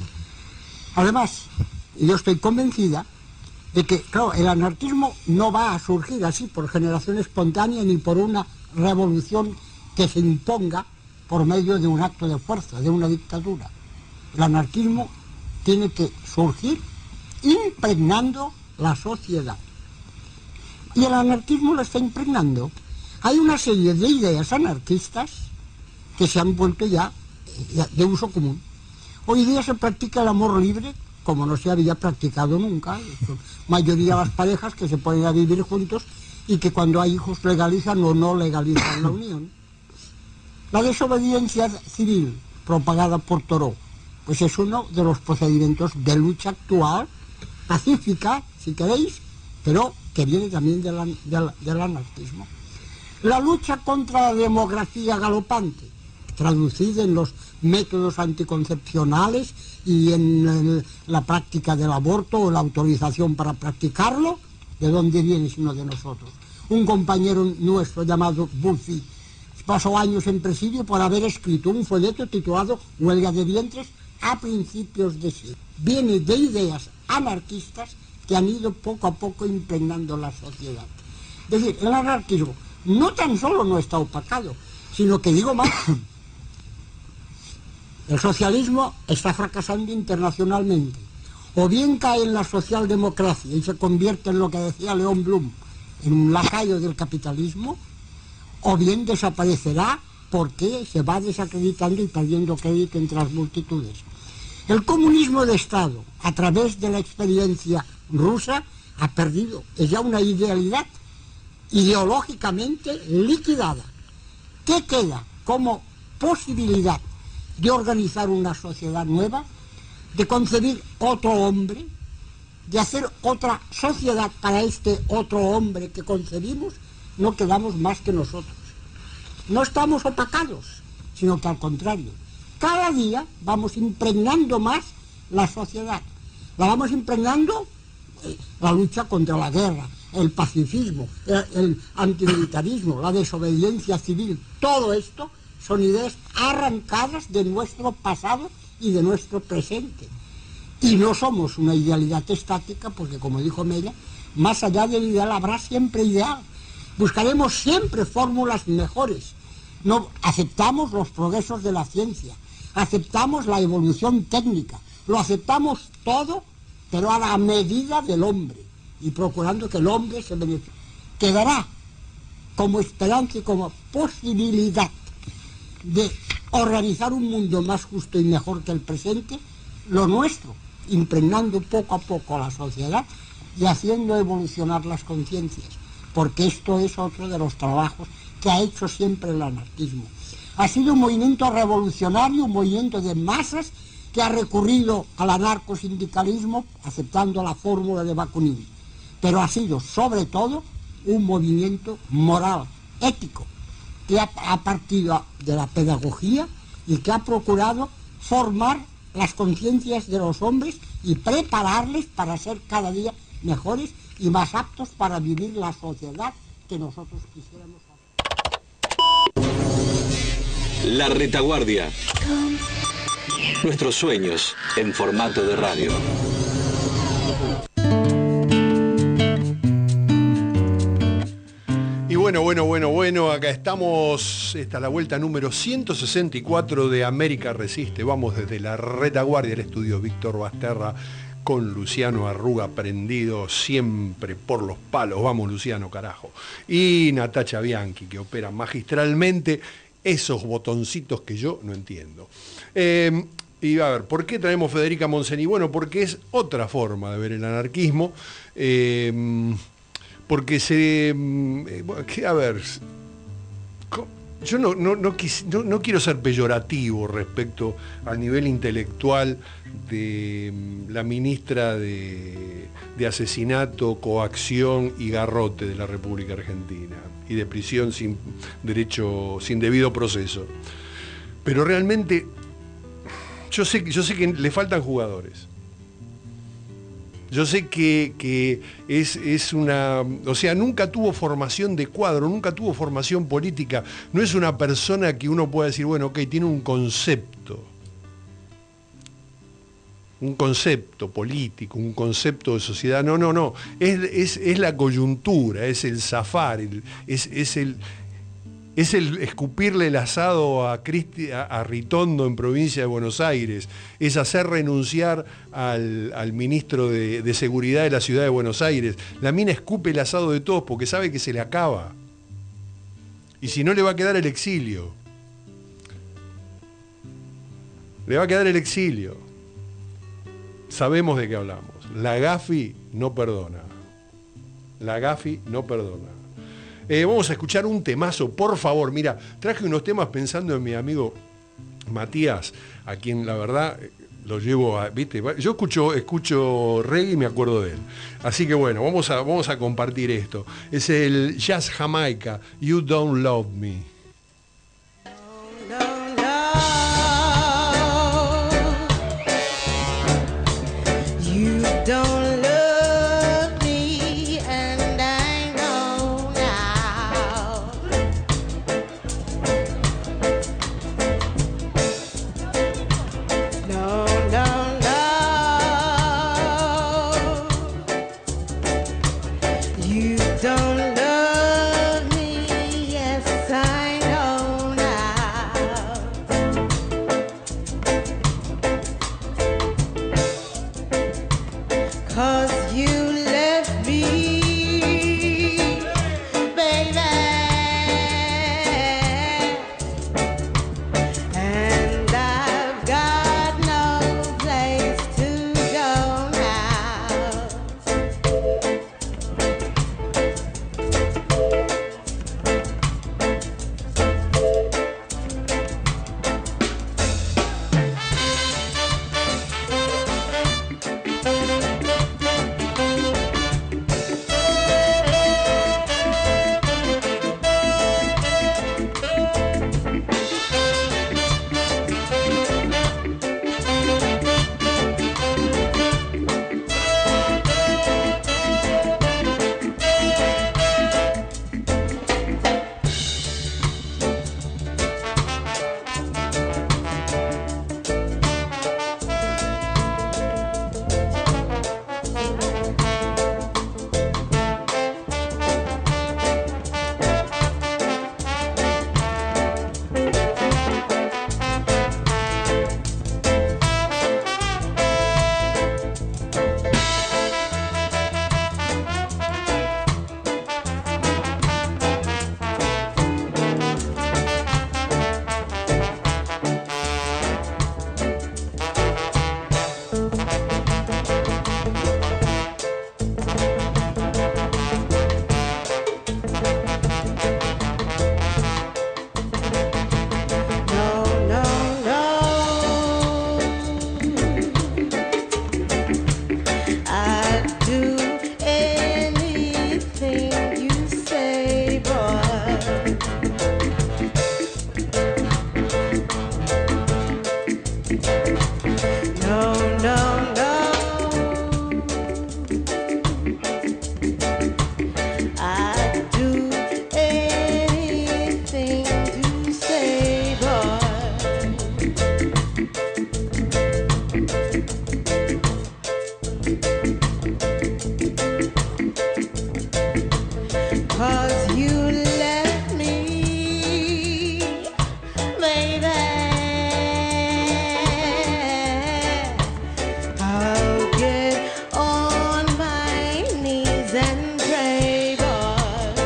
Además, yo estoy convencida de que, claro, el anarquismo no va a surgir así por generación espontánea ni por una revolución que se imponga por medio de un acto de fuerza, de una dictadura. El anarquismo tiene que surgir impregnando la sociedad. Y el anarquismo lo está impregnando. Hay una serie de ideas anarquistas que se han vuelto ya de uso común. Hoy día se practica el amor libre como no se había practicado nunca. La mayoría de las parejas que se ponen a vivir juntos y que cuando hay hijos legalizan o no legalizan la unión. La desobediencia civil propagada por Thoreau, pues es uno de los procedimientos de lucha actual, pacífica, si queréis, pero que viene también de la, de la, del anarquismo. La lucha contra la demografía galopante, traducida en los métodos anticoncepcionales y en, en la práctica del aborto o la autorización para practicarlo, ¿de dónde viene sino de nosotros? Un compañero nuestro llamado Bulfi pasó años en presidio por haber escrito un folleto titulado Huelga de vientres a principios de siglo. Viene de ideas anarquistas que han ido poco a poco impregnando la sociedad. Es decir, el anarquismo no tan solo no está opacado, sino que, digo más, el socialismo está fracasando internacionalmente. O bien cae en la socialdemocracia y se convierte en lo que decía León Blum, en un lacayo del capitalismo, o bien desaparecerá porque se va desacreditando y perdiendo crédito entre las multitudes. El comunismo de Estado, a través de la experiencia rusa, ha perdido. Es ya una idealidad ideológicamente liquidada. ¿Qué queda como posibilidad de organizar una sociedad nueva, de concebir otro hombre, de hacer otra sociedad para este otro hombre que concebimos? No quedamos más que nosotros. No estamos opacados, sino que al contrario, cada día vamos impregnando más la sociedad. La vamos impregnando eh, la lucha contra la guerra, el pacifismo, el, el antimilitarismo, la desobediencia civil. Todo esto son ideas arrancadas de nuestro pasado y de nuestro presente. Y no somos una idealidad estática, porque, como dijo Mella, más allá del ideal habrá siempre ideal. Buscaremos siempre fórmulas mejores. No aceptamos los progresos de la ciencia, aceptamos la evolución técnica, lo aceptamos todo, pero a la medida del hombre, y procurando que el hombre se beneficie. quedará como esperanza y como posibilidad de organizar un mundo más justo y mejor que el presente, lo nuestro, impregnando poco a poco a la sociedad y haciendo evolucionar las conciencias, porque esto es otro de los trabajos que ha hecho siempre el anarquismo. Ha sido un movimiento revolucionario, un movimiento de masas que ha recurrido al anarcosindicalismo aceptando la fórmula de Bakunin, pero ha sido sobre todo un movimiento moral, ético, que ha, ha partido de la pedagogía y que ha procurado formar las conciencias de los hombres y prepararles para ser cada día mejores y más aptos para vivir la sociedad que nosotros quisiéramos hacer. La Retaguardia. Nuestros sueños en formato de radio. Y bueno, bueno, bueno, bueno, acá estamos, esta es la vuelta número ciento sesenta y cuatro de América Resiste. Vamos desde la Retaguardia, el estudio Víctor Basterra, con Luciano Arruga prendido siempre por los palos. Vamos, Luciano, carajo. Y Natacha Bianchi, que opera magistralmente esos botoncitos que yo no entiendo. Eh, y a ver, ¿por qué traemos Federica Montseny? Bueno, porque es otra forma de ver el anarquismo. Eh, porque se... Eh, a ver... Yo no, no, no, quis, no, no quiero ser peyorativo respecto al nivel intelectual de la ministra de, de Asesinato, Coacción y Garrote de la República Argentina y de prisión sin derecho, sin debido proceso. Pero realmente yo sé, yo sé que le faltan jugadores. Yo sé que, que es, es una... O sea, nunca tuvo formación de cuadro, nunca tuvo formación política. No es una persona que uno pueda decir, bueno, ok, tiene un concepto. Un concepto político, un concepto de sociedad. No, no, no. Es, es, es la coyuntura, es el zafar, el, es, es el... Es el escupirle el asado a, Cristi, a, a Ritondo en provincia de Buenos Aires, es hacer renunciar al, al ministro de, de Seguridad de la ciudad de Buenos Aires. La mina escupe el asado de todos porque sabe que se le acaba. Y si no, le va a quedar el exilio. Le va a quedar el exilio. Sabemos de qué hablamos. La Gafi no perdona. La Gafi no perdona. Eh, vamos a escuchar un temazo, por favor. Mira, traje unos temas pensando en mi amigo Matías, a quien la verdad lo llevo a... ¿viste? Yo escucho, escucho reggae y me acuerdo de él. Así que bueno, vamos a, vamos a compartir esto. Es el Jazz Jamaica, You Don't Love Me. You don't 'cause you let me, baby. I'll get on my knees and pray, boy.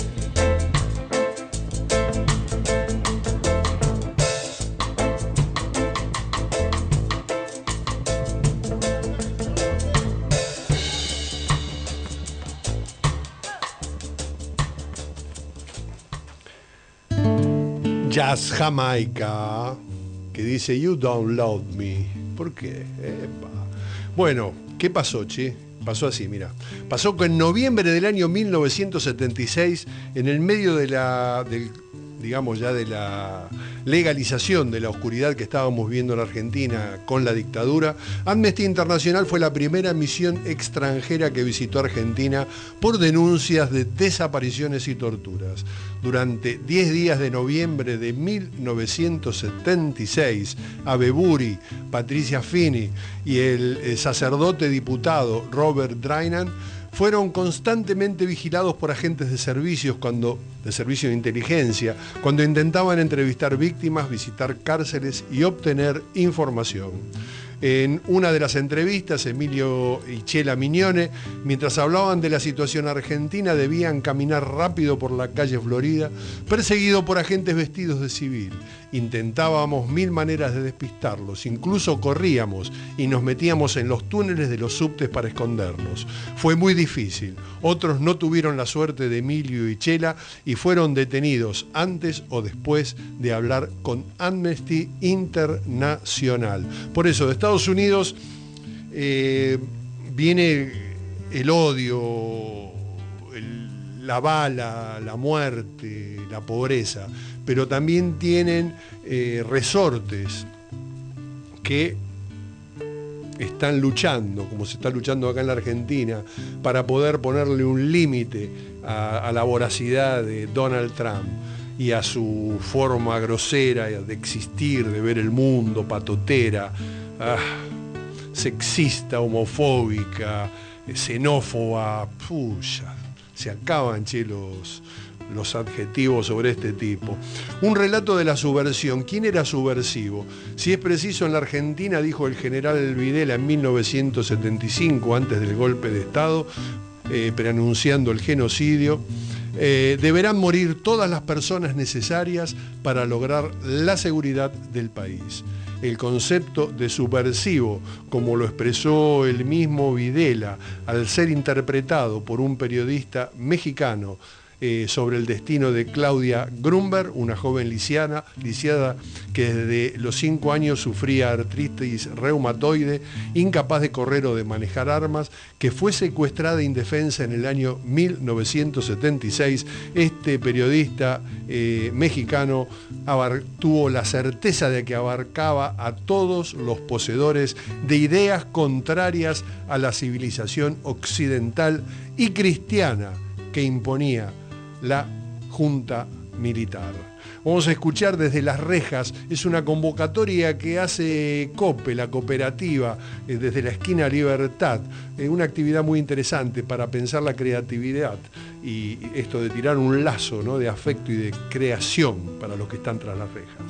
Jazz Jamaica, que dice You Don't Love Me. ¿Por qué? Epa. Bueno, ¿qué pasó, che? Pasó así, mira. Pasó que en noviembre del año mil novecientos setenta y seis, en el medio de la, del, digamos ya de la legalización de la oscuridad que estábamos viendo en Argentina con la dictadura, Amnesty Internacional fue la primera misión extranjera que visitó Argentina por denuncias de desapariciones y torturas. Durante diez días de noviembre de mil novecientos setenta y seis, Ave Buri, Patricia Fini y el, el sacerdote diputado Robert Drinan fueron constantemente vigilados por agentes de servicios cuando, de servicio de inteligencia, cuando intentaban entrevistar víctimas, visitar cárceles y obtener información. En una de las entrevistas, Emilio y Chela Mignone, mientras hablaban de la situación argentina, debían caminar rápido por la calle Florida, perseguido por agentes vestidos de civil. Intentábamos mil maneras de despistarlos, incluso corríamos y nos metíamos en los túneles de los subtes para escondernos. Fue muy difícil. Otros no tuvieron la suerte de Emilio y Chela y fueron detenidos antes o después de hablar con Amnesty Internacional. Por eso, de Estados Unidos eh, viene el odio, el, la bala, la muerte, la pobreza, pero también tienen eh, resortes que están luchando, como se está luchando acá en la Argentina, para poder ponerle un límite a, a la voracidad de Donald Trump y a su forma grosera de existir, de ver el mundo, patotera, ah, sexista, homofóbica, xenófoba. Puya, se acaban, che, los, los adjetivos sobre este tipo. Un relato de la subversión. ¿Quién era subversivo? Si es preciso, en la Argentina, dijo el general Videla en mil novecientos setenta y cinco, antes del golpe de Estado, eh, preanunciando el genocidio, eh, deberán morir todas las personas necesarias para lograr la seguridad del país. El concepto de subversivo, como lo expresó el mismo Videla, al ser interpretado por un periodista mexicano eh, sobre el destino de Claudia Grunberg, una joven lisiana, lisiada que desde los cinco años sufría artritis reumatoide, incapaz de correr o de manejar armas, que fue secuestrada indefensa en el año mil novecientos setenta y seis. Este periodista eh, mexicano abar- tuvo la certeza de que abarcaba a todos los poseedores de ideas contrarias a la civilización occidental y cristiana que imponía la junta militar. Vamos a escuchar Desde las Rejas. Es una convocatoria que hace COPE, la cooperativa, eh, desde la esquina Libertad. Eh, una actividad muy interesante para pensar la creatividad y esto de tirar un lazo, ¿no?, de afecto y de creación para los que están tras las rejas.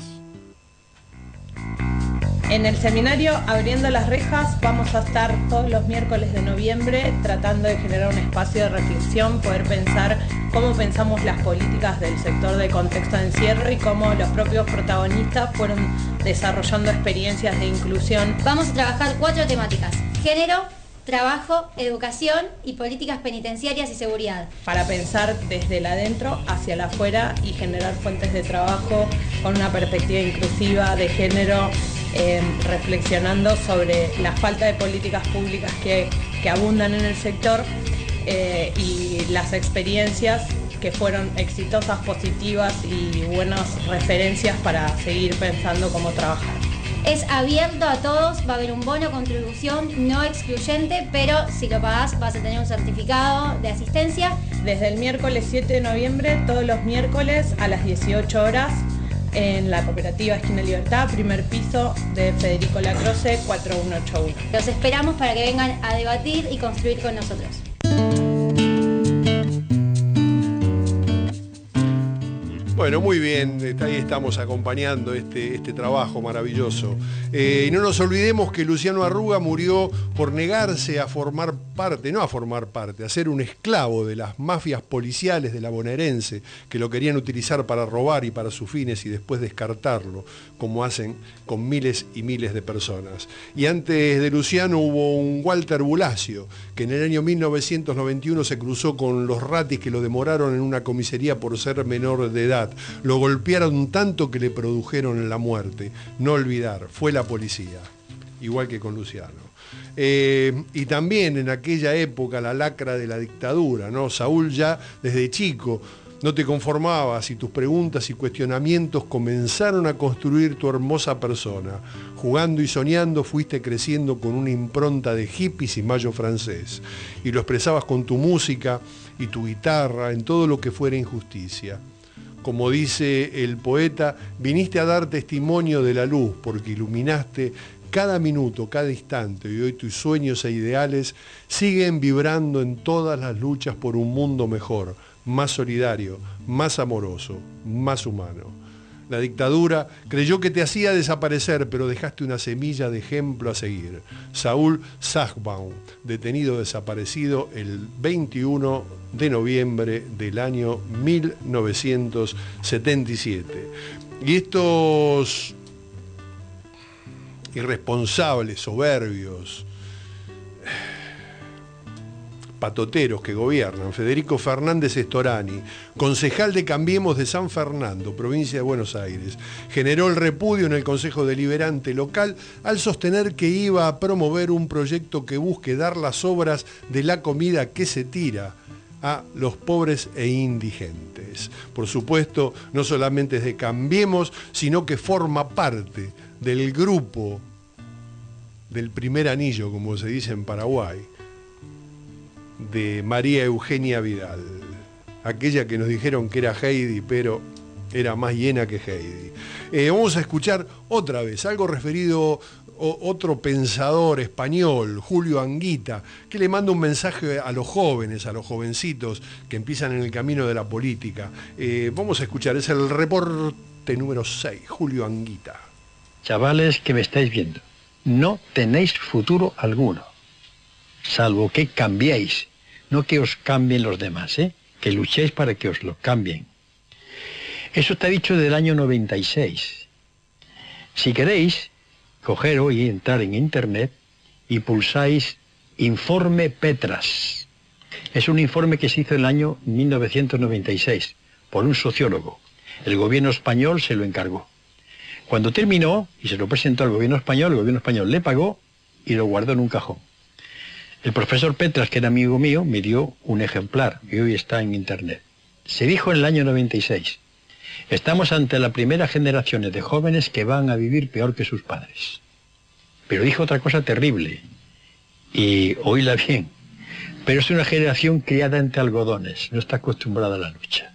En el seminario Abriendo las Rejas vamos a estar todos los miércoles de noviembre tratando de generar un espacio de reflexión, poder pensar cómo pensamos las políticas del sector de contexto de encierro y cómo los propios protagonistas fueron desarrollando experiencias de inclusión. Vamos a trabajar cuatro temáticas: género, trabajo, educación y políticas penitenciarias y seguridad. Para pensar desde el adentro hacia el afuera y generar fuentes de trabajo con una perspectiva inclusiva de género, eh, reflexionando sobre la falta de políticas públicas que, que abundan en el sector eh, y las experiencias que fueron exitosas, positivas y buenas referencias para seguir pensando cómo trabajar. Es abierto a todos, va a haber un bono contribución no excluyente, pero si lo pagás vas a tener un certificado de asistencia. Desde el miércoles siete de noviembre, todos los miércoles a las dieciocho horas, en la cooperativa Esquina Libertad, primer piso de Federico Lacroce, cuatro uno ocho uno. Los esperamos para que vengan a debatir y construir con nosotros. Bueno, muy bien, ahí estamos acompañando este, este trabajo maravilloso. Eh, y no nos olvidemos que Luciano Arruga murió por negarse a formar parte, no a formar parte, a ser un esclavo de las mafias policiales de la bonaerense, que lo querían utilizar para robar y para sus fines y después descartarlo, como hacen con miles y miles de personas. Y antes de Luciano hubo un Walter Bulacio, que en el año mil novecientos noventa y uno se cruzó con los ratis que lo demoraron en una comisaría por ser menor de edad. Lo golpearon tanto que le produjeron la muerte. No olvidar, fue la policía, igual que con Luciano. Eh, y también en aquella época la lacra de la dictadura, ¿no? Saúl, ya desde chico no te conformabas y tus preguntas y cuestionamientos comenzaron a construir tu hermosa persona. Jugando y soñando fuiste creciendo con una impronta de hippies y mayo francés. Y lo expresabas con tu música y tu guitarra en todo lo que fuera injusticia. Como dice el poeta, viniste a dar testimonio de la luz porque iluminaste cada minuto, cada instante, y hoy tus sueños e ideales siguen vibrando en todas las luchas por un mundo mejor, más solidario, más amoroso, más humano. La dictadura creyó que te hacía desaparecer, pero dejaste una semilla de ejemplo a seguir. Saúl Sachsbaum, detenido desaparecido el veintiuno de noviembre del año mil novecientos setenta y siete. Y estos irresponsables, soberbios, patoteros que gobiernan, Federico Fernández Storani, concejal de Cambiemos de San Fernando, provincia de Buenos Aires, generó el repudio en el Consejo Deliberante local al sostener que iba a promover un proyecto que busque dar las obras de la comida que se tira a los pobres e indigentes. Por supuesto, no solamente es de Cambiemos, sino que forma parte del grupo del primer anillo, como se dice en Paraguay, de María Eugenia Vidal, aquella que nos dijeron que era Heidi, pero era más hiena que Heidi. Eh, vamos a escuchar otra vez algo referido a otro pensador español, Julio Anguita, que le manda un mensaje a los jóvenes, a los jovencitos que empiezan en el camino de la política. Eh, vamos a escuchar, es el reporte número seis, Julio Anguita. Chavales que me estáis viendo, no tenéis futuro alguno, salvo que cambiéis, no que os cambien los demás, ¿eh? Que luchéis para que os lo cambien. Eso está dicho del año noventa y seis. Si queréis, coger hoy y entrar en internet y pulsáis Informe Petras. Es un informe que se hizo en el año mil novecientos noventa y seis por un sociólogo. El gobierno español se lo encargó. Cuando terminó y se lo presentó al gobierno español, el gobierno español le pagó y lo guardó en un cajón. El profesor Petras, que era amigo mío, me dio un ejemplar y hoy está en internet. Se dijo en el año noventa y seis, estamos ante la primera generación de jóvenes que van a vivir peor que sus padres. Pero dijo otra cosa terrible, y oíla bien, pero es una generación criada entre algodones, no está acostumbrada a la lucha.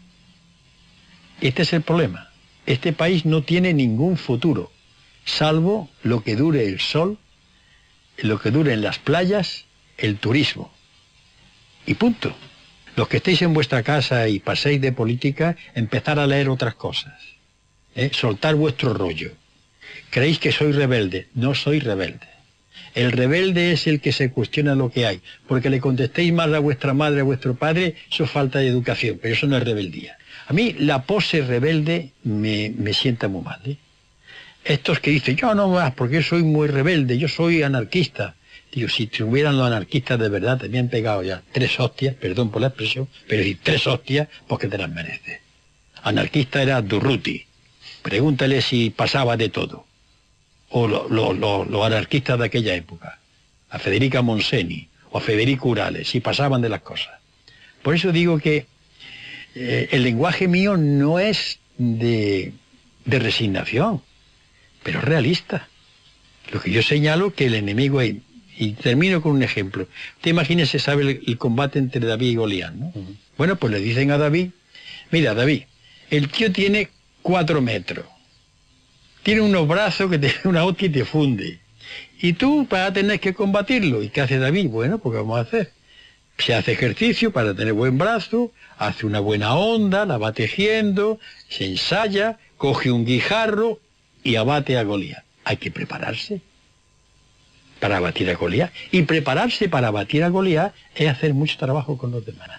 Este es el problema. Este país no tiene ningún futuro, salvo lo que dure el sol, lo que dure en las playas, el turismo. Y punto. Los que estéis en vuestra casa y paséis de política, empezar a leer otras cosas. ¿Eh? Soltar vuestro rollo. ¿Creéis que soy rebelde? No soy rebelde. El rebelde es el que se cuestiona lo que hay. Porque le contestéis mal a vuestra madre, a vuestro padre, eso es falta de educación, pero eso no es rebeldía. A mí la pose rebelde me, me sienta muy mal, ¿eh? Estos que dicen, yo no más, porque yo soy muy rebelde, yo soy anarquista. Digo, si tuvieran los anarquistas de verdad, te habían pegado ya tres hostias, perdón por la expresión, pero si tres hostias, pues que te las mereces. Anarquista era Durruti. Pregúntale si pasaba de todo. O los lo, lo, lo anarquistas de aquella época. A Federica Monseni o a Federico Urales, si pasaban de las cosas. Por eso digo que eh, el lenguaje mío no es de, de resignación, pero es realista. Lo que yo señalo que el enemigo es... Y termino con un ejemplo. Usted imagínese, sabe el, el combate entre David y Goliat, ¿no? Uh-huh. Bueno, pues le dicen a David, mira, David, el tío tiene cuatro metros. Tiene unos brazos que te una hostia y te funde. Y tú vas a tener que combatirlo. ¿Y qué hace David? Bueno, pues ¿qué vamos a hacer? Se hace ejercicio para tener buen brazo, hace una buena onda, la va tejiendo, se ensaya, coge un guijarro y abate a Goliat. Hay que prepararse para abatir a Goliat. Y prepararse para abatir a Goliat es hacer mucho trabajo con los demás.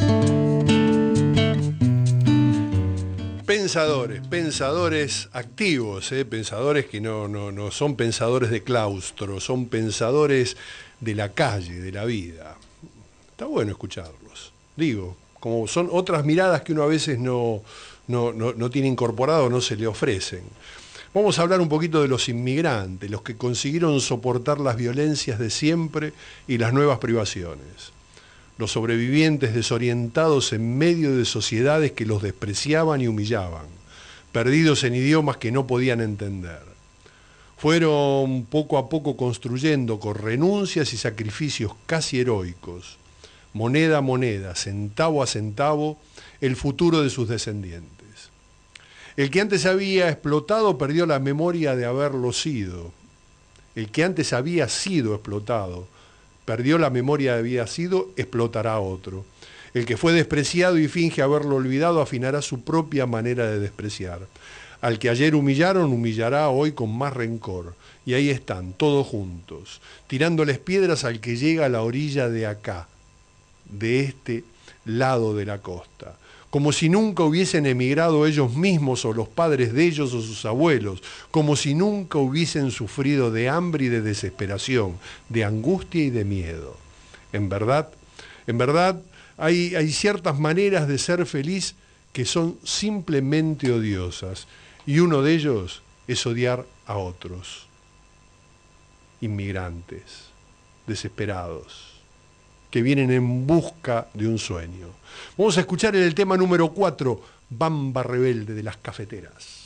Pensadores, pensadores activos, ¿eh? pensadores que no, no, no son pensadores de claustro, son pensadores de la calle, de la vida. Está bueno escucharlos. Digo, como son otras miradas que uno a veces no, no, no, no tiene incorporado, no se le ofrecen. Vamos a hablar un poquito de los inmigrantes, los que consiguieron soportar las violencias de siempre y las nuevas privaciones. Los sobrevivientes desorientados en medio de sociedades que los despreciaban y humillaban, perdidos en idiomas que no podían entender. Fueron poco a poco construyendo con renuncias y sacrificios casi heroicos, moneda a moneda, centavo a centavo, el futuro de sus descendientes. El que antes había explotado perdió la memoria de haberlo sido. El que antes había sido explotado perdió la memoria de haber sido, explotará a otro. El que fue despreciado y finge haberlo olvidado afinará su propia manera de despreciar. Al que ayer humillaron, humillará hoy con más rencor. Y ahí están, todos juntos, tirándoles piedras al que llega a la orilla de acá, de este lado de la costa. Como si nunca hubiesen emigrado ellos mismos o los padres de ellos o sus abuelos, como si nunca hubiesen sufrido de hambre y de desesperación, de angustia y de miedo. En verdad, en verdad, hay, hay ciertas maneras de ser feliz que son simplemente odiosas, y uno de ellos es odiar a otros, inmigrantes, desesperados, que vienen en busca de un sueño. Vamos a escuchar el tema número cuatro, Bamba Rebelde de las Cafeteras.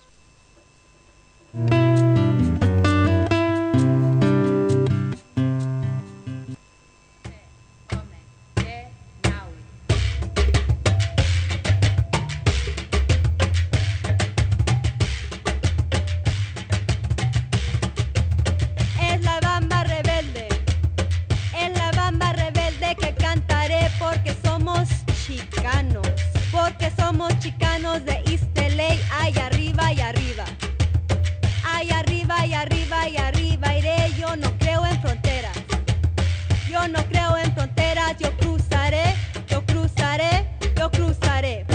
Es la bamba rebelde, es la bamba rebelde que cantaré porque somos chicanos, porque somos chicanos de East L A, ay arriba y arriba, ay arriba y arriba y arriba iré, yo no creo en fronteras, yo no creo en fronteras, yo cruzaré, yo cruzaré, yo cruzaré.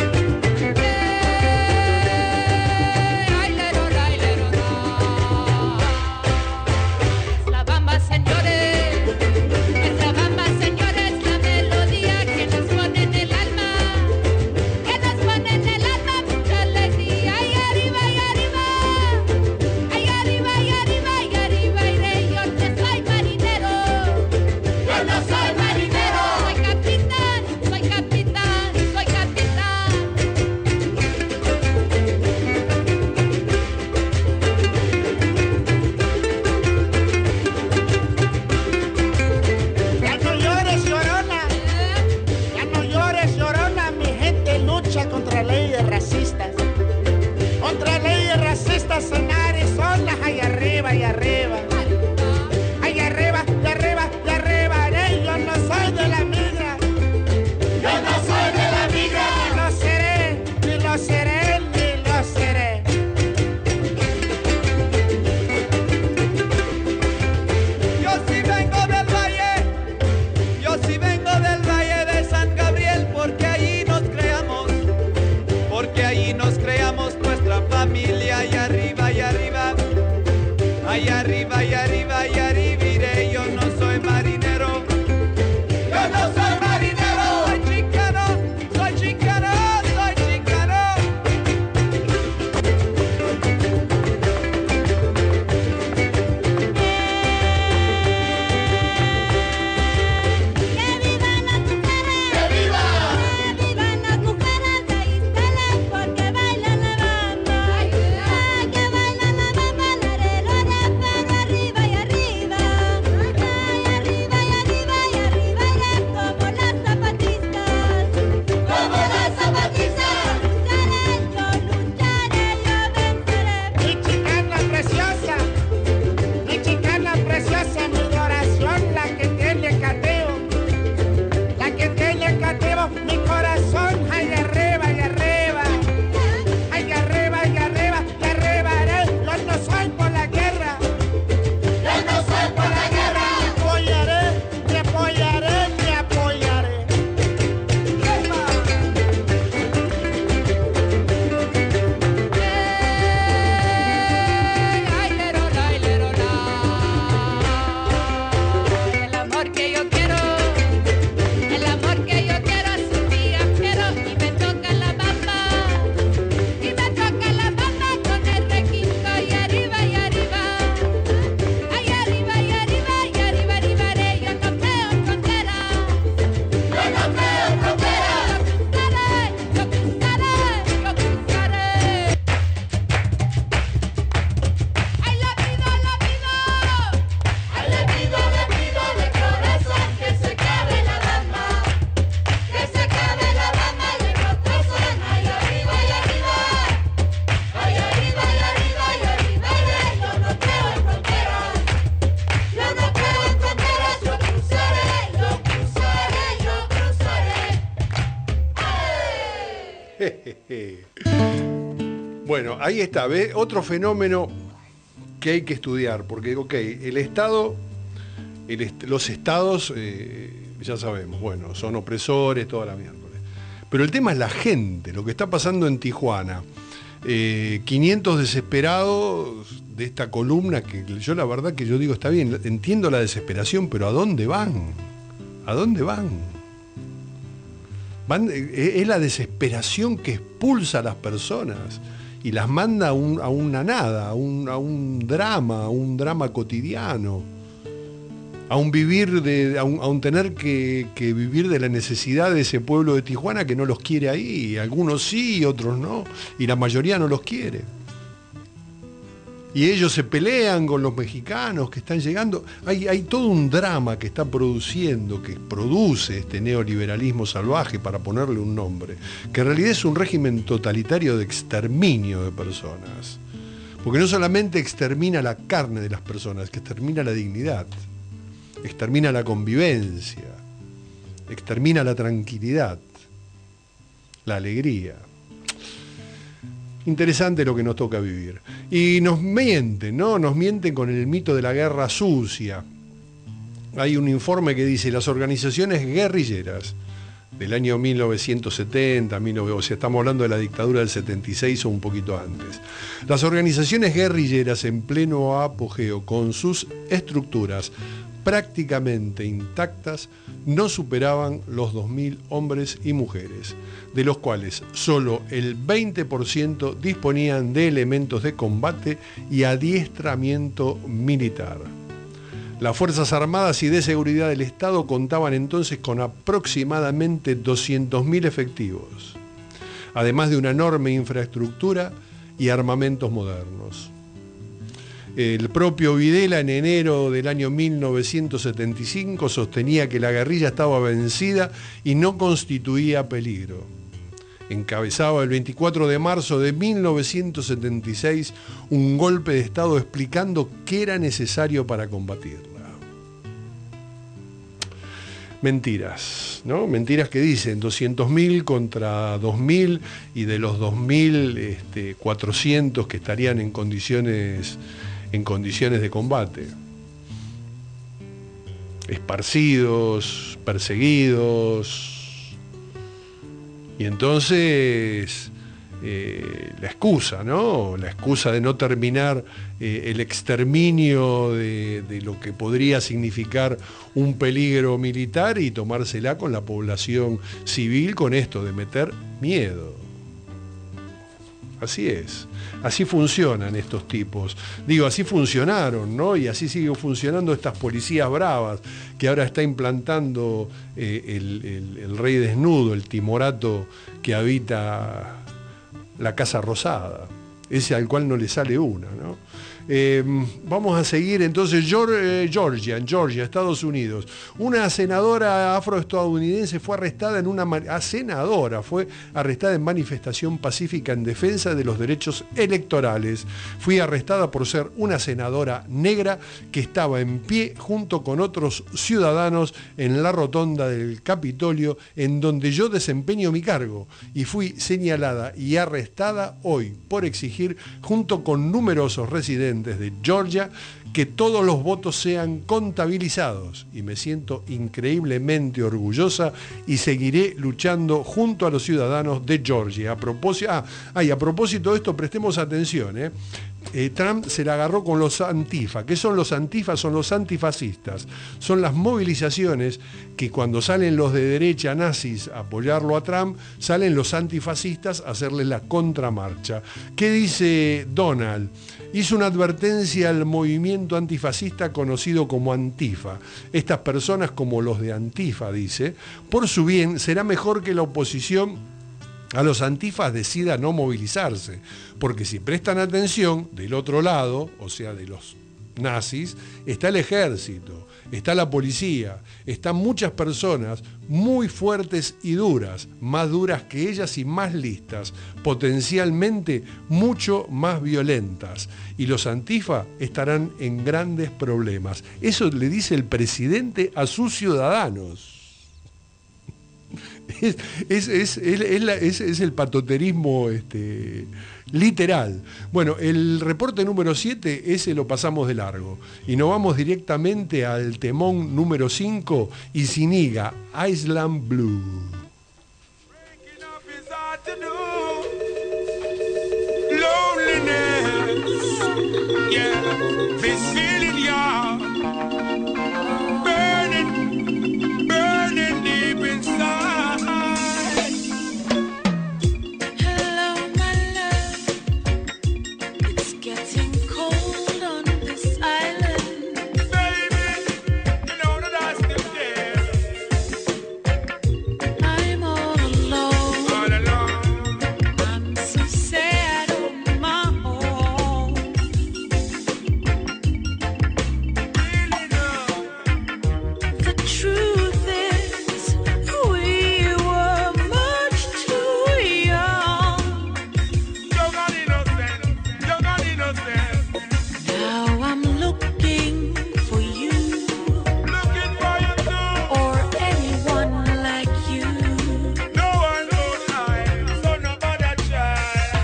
Porque ahí Bueno, ahí está, ¿ve? Otro fenómeno que hay que estudiar, porque, ok, el Estado, el est- los estados, eh, ya sabemos, bueno, son opresores, toda la mierda. Pero el tema es la gente, lo que está pasando en Tijuana. Eh, quinientos desesperados de esta columna, que yo la verdad que yo digo, está bien, entiendo la desesperación, pero ¿a dónde van? ¿A dónde van? van es la desesperación que expulsa a las personas y las manda a, un, a una nada, a un, a un drama, a un drama cotidiano. A un vivir de, a un, a un tener que, que vivir de la necesidad de ese pueblo de Tijuana que no los quiere ahí. Algunos sí, otros no. Y la mayoría no los quiere. Y ellos se pelean con los mexicanos que están llegando. Hay, hay todo un drama que está produciendo, que produce este neoliberalismo salvaje, para ponerle un nombre, que en realidad es un régimen totalitario de exterminio de personas. Porque no solamente extermina la carne de las personas, que extermina la dignidad. Extermina la convivencia, extermina la tranquilidad, la alegría. Interesante lo que nos toca vivir. Y nos mienten, ¿no? Nos mienten con el mito de la guerra sucia. Hay un informe que dice las organizaciones guerrilleras del año mil novecientos setenta, o sea, estamos hablando de la dictadura del setenta y seis o un poquito antes. Las organizaciones guerrilleras en pleno apogeo, con sus estructuras prácticamente intactas, no superaban los dos mil hombres y mujeres, de los cuales solo el veinte por ciento disponían de elementos de combate y adiestramiento militar. Las Fuerzas Armadas y de Seguridad del Estado contaban entonces con aproximadamente doscientos mil efectivos, además de una enorme infraestructura y armamentos modernos. El propio Videla, en enero del año mil novecientos setenta y cinco, sostenía que la guerrilla estaba vencida y no constituía peligro. Encabezaba el veinticuatro de marzo de mil novecientos setenta y seis un golpe de Estado explicando qué era necesario para combatirla. Mentiras, ¿no? Mentiras que dicen doscientos mil contra dos mil, y de los dos mil, este, cuatrocientos que estarían en condiciones... en condiciones de combate, esparcidos, perseguidos, y entonces eh, la excusa, ¿no? La excusa de no terminar eh, el exterminio de, de lo que podría significar un peligro militar y tomársela con la población civil, con esto de meter miedo. Así es. Así funcionan estos tipos. Digo, así funcionaron, ¿no? Y así siguen funcionando estas policías bravas que ahora está implantando eh, el, el, el rey desnudo, el timorato que habita la Casa Rosada. Ese al cual no le sale una, ¿no? Eh, vamos a seguir entonces. Georgia, en Georgia, Estados Unidos. Una senadora afroestadounidense fue arrestada en una ah, senadora fue arrestada en manifestación pacífica en defensa de los derechos electorales. Fui arrestada por ser una senadora negra que estaba en pie junto con otros ciudadanos en la rotonda del Capitolio, en donde yo desempeño mi cargo, y fui señalada y arrestada hoy por exigir, junto con numerosos residentes de Georgia, que todos los votos sean contabilizados, y me siento increíblemente orgullosa y seguiré luchando junto a los ciudadanos de Georgia. A propósito, ah, ah, y a propósito de esto, prestemos atención, ¿eh? Eh, Trump se la agarró con los antifa. ¿Qué son los antifa? Son los antifascistas. Son las movilizaciones que cuando salen los de derecha nazis a apoyarlo a Trump, salen los antifascistas a hacerle la contramarcha. ¿Qué dice Donald? Hizo una advertencia al movimiento antifascista conocido como Antifa. Estas personas, como los de Antifa, dice, por su bien será mejor que la oposición a los antifas decida no movilizarse, porque si prestan atención, del otro lado, o sea, de los nazis, está el ejército, está la policía, están muchas personas muy fuertes y duras, más duras que ellas y más listas, potencialmente mucho más violentas, y los antifa estarán en grandes problemas. Eso le dice el presidente a sus ciudadanos. Es, es, es, es, es, la- es- es el patoterismo este, literal. Bueno, el reporte número siete, ese lo pasamos de largo. Y nos vamos directamente al temón número cinco, Iziniga, Island Blue. Loneliness, yeah, this feeling, yeah, burning, burning deep inside. Hello, my love. It's getting cold on this island. Baby, you know that I still care. I'm all alone. All alone. I'm so sad on my own. The truth is, we were much too young. Young and innocent, young and innocent. Now I'm looking for you, Looking for you too. or anyone like you. No one knows I, so nobody try.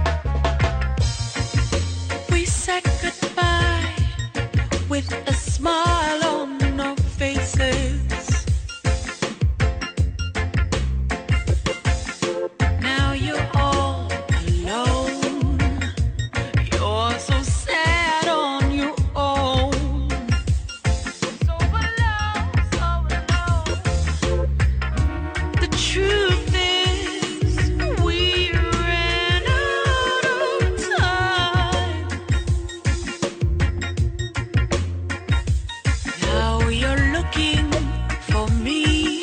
We said goodbye with a smile on our faces. Now you're all alone. You're so sad on your own. So alone, so alone. The truth is, we ran out of time. Now you're looking for me,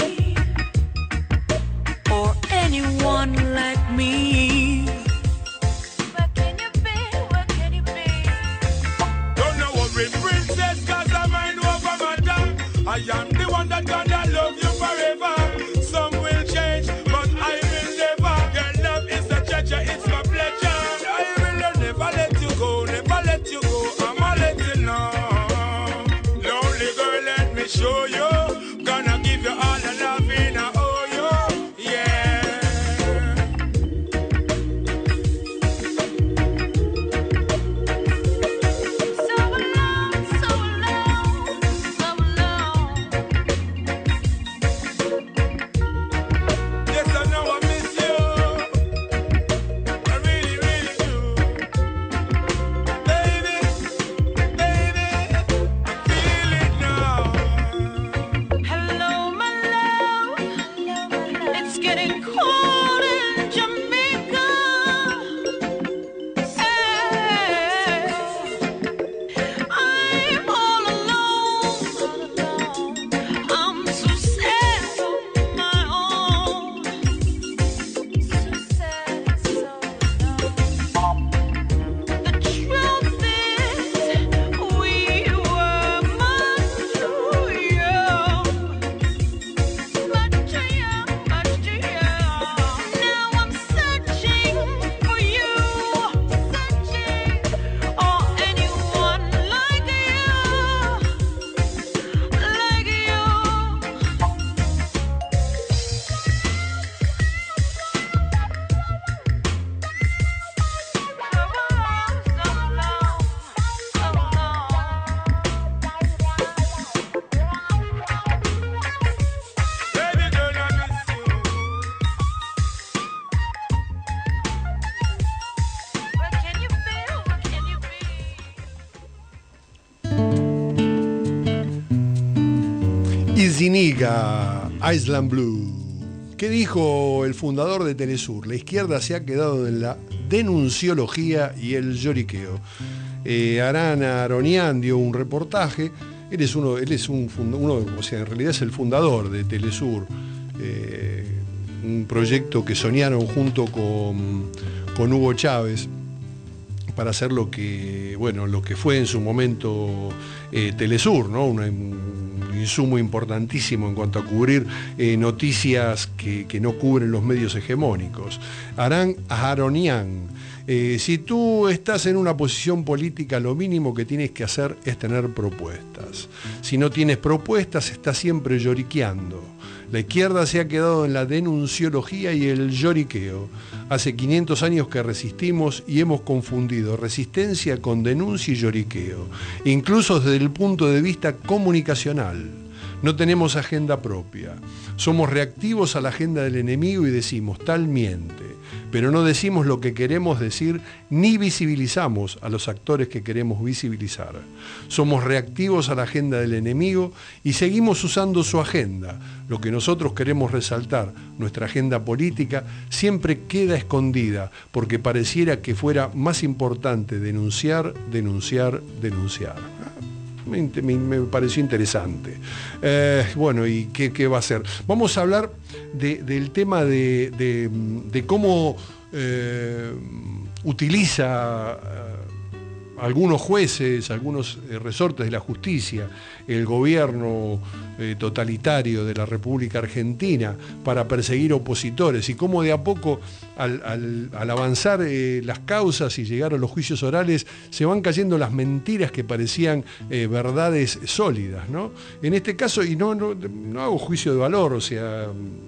or anyone like me. Where can you be? Where can you be? Don't know what real princess, cause I mind over matter. I am the one that gonna love you forever. Some will change, but I will never. Your love is a treasure, it's my pleasure. I will never let you go, never let you go. I'ma let you know. Lonely girl, let me show you. Gonna give you all the loving I owe you. Yeah. So alone, so alone, so alone. Yes, I know I miss you. I really, really do. Baby, baby, I feel it now. Hello, my love. It's getting cold in Jamaica. Hey, I'm all alone. I'm so sad on my own. So sad, so alone. The truth is, we were much too young. Much too young, much too young. Now I'm searching for you, searching, or anyone like you, like you. Baby girl, I miss you. Where can you be? Where can you be? Iziniga, Island Blue. ¿Qué dijo el fundador de Telesur? La izquierda se ha quedado en la denunciología y el lloriqueo. Eh, Arana Aronian dio un reportaje. Él es uno, él es un funda- uno, o sea, en realidad es el fundador de Telesur, eh, un proyecto que soñaron junto con, con Hugo Chávez para hacer lo que, bueno, lo que fue en su momento eh, Telesur, ¿no? Una- un insumo importantísimo en cuanto a cubrir eh, noticias que, que no cubren los medios hegemónicos. Aran Aharonian, eh, si tú estás en una posición política, lo mínimo que tienes que hacer es tener propuestas. Si no tienes propuestas, estás siempre lloriqueando. La izquierda se ha quedado en la denunciología y el lloriqueo. Hace quinientos años que resistimos y hemos confundido resistencia con denuncia y lloriqueo, incluso desde el punto de vista comunicacional. No tenemos agenda propia. Somos reactivos a la agenda del enemigo y decimos, tal miente, pero no decimos lo que queremos decir ni visibilizamos a los actores que queremos visibilizar. Somos reactivos a la agenda del enemigo y seguimos usando su agenda. Lo que nosotros queremos resaltar, nuestra agenda política, siempre queda escondida porque pareciera que fuera más importante denunciar, denunciar, denunciar. Me, me, me pareció interesante. Eh, bueno, ¿y qué, qué va a ser? Vamos a hablar de, del tema de, de, de cómo eh, utiliza eh, algunos jueces, algunos eh, resortes de la justicia, el gobierno eh, totalitario de la República Argentina para perseguir opositores y cómo de a poco al, al, al avanzar eh, las causas y llegar a los juicios orales se van cayendo las mentiras que parecían eh, verdades sólidas, ¿no? En este caso, y no, no, no hago juicio de valor, o sea,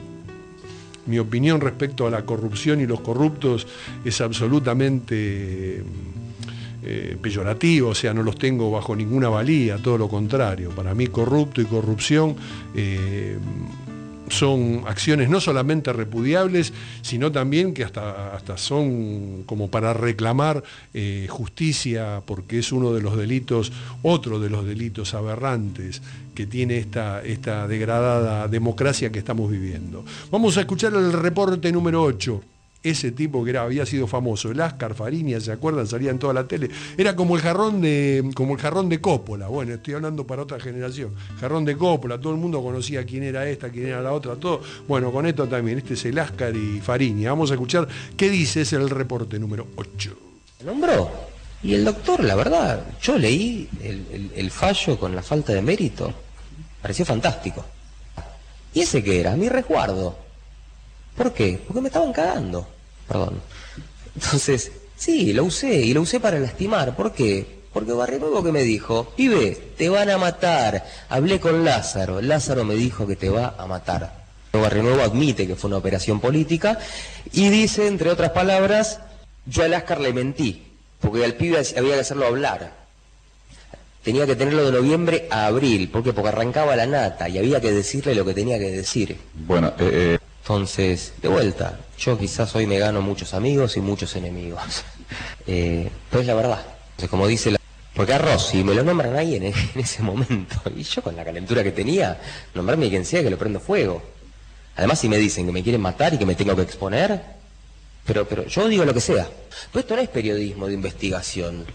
mi opinión respecto a la corrupción y los corruptos es absolutamente Eh, peyorativo, o sea, no los tengo bajo ninguna valía, todo lo contrario. Para mí corrupto y corrupción eh, son acciones no solamente repudiables, sino también que hasta, hasta son como para reclamar eh, justicia, porque es uno de los delitos, otro de los delitos aberrantes que tiene esta, esta degradada democracia que estamos viviendo. Vamos a escuchar el reporte número ocho. Ese tipo que era, había sido famoso, el Ascar Fariña, ¿se acuerdan? Salía en toda la tele. Era como el jarrón de, como el jarrón de Coppola. Bueno, estoy hablando para otra generación. Jarrón de Coppola, todo el mundo conocía quién era esta, quién era la otra, todo. Bueno, con esto también. Este es el Ascar y Fariña. Vamos a escuchar qué dice, es el reporte número ocho. ¿Nombró? Y el doctor, la verdad, yo leí el, el, el fallo con la falta de mérito. Pareció fantástico. ¿Y ese qué era? Mi resguardo. ¿Por qué? Porque me estaban cagando. Perdón. Entonces, sí, lo usé, y lo usé para lastimar. ¿Por qué? Porque Barrienuevo que me dijo, pibe, te van a matar. Hablé con Lázaro, Lázaro me dijo que te va a matar. Barrienuevo admite que fue una operación política y dice, entre otras palabras, yo al Ascar le mentí, porque al pibe había que hacerlo hablar. Tenía que tenerlo de noviembre a abril, ¿por qué? Porque arrancaba la nata y había que decirle lo que tenía que decir. Bueno, eh... Entonces, de vuelta, yo quizás hoy me gano muchos amigos y muchos enemigos. Eh, pero es la verdad. Entonces, como dice la... Porque a Rossi me lo nombran ahí en, en ese momento. Y yo con la calentura que tenía, nombrarme a quien sea que lo prendo fuego. Además, si me dicen que me quieren matar y que me tengo que exponer, pero, pero yo digo lo que sea. Pero esto no es periodismo de investigación.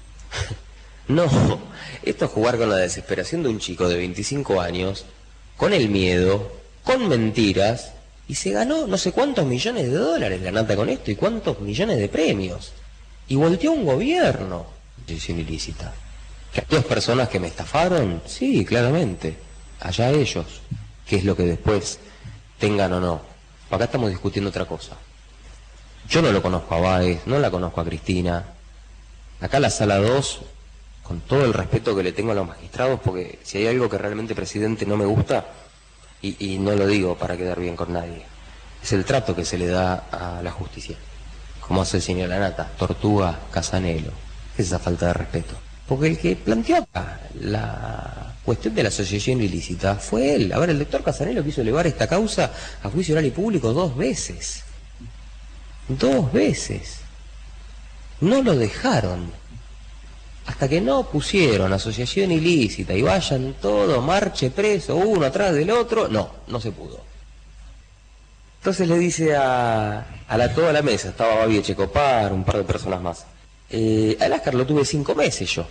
No, esto es jugar con la desesperación de un chico de veinticinco años, con el miedo, con mentiras, y se ganó no sé cuántos millones de dólares la nata con esto y cuántos millones de premios. Y volteó un gobierno. Decisión ilícita. ¿Que a dos personas que me estafaron? Sí, claramente. Allá ellos. ¿Qué es lo que después tengan o no? Acá estamos discutiendo otra cosa. Yo no lo conozco a Báez, no la conozco a Cristina. Acá la sala dos, con todo el respeto que le tengo a los magistrados, porque si hay algo que realmente, presidente, no me gusta, y, y no lo digo para quedar bien con nadie, es el trato que se le da a la justicia. Como hace el señor Lanata, Tortuga, Casanelo. ¿Qué es esa falta de respeto? Porque el que planteó acá la cuestión de la asociación ilícita fue él. A ver, el doctor Casanelo quiso elevar esta causa a juicio oral y público dos veces. Dos veces. No lo dejaron. Hasta que no pusieron asociación ilícita y vayan todos, marche preso, uno atrás del otro, no, no se pudo. Entonces le dice a, a la, toda la mesa, estaba Babi Echecopar, un par de personas más. Eh, al Ascar lo tuve cinco meses yo.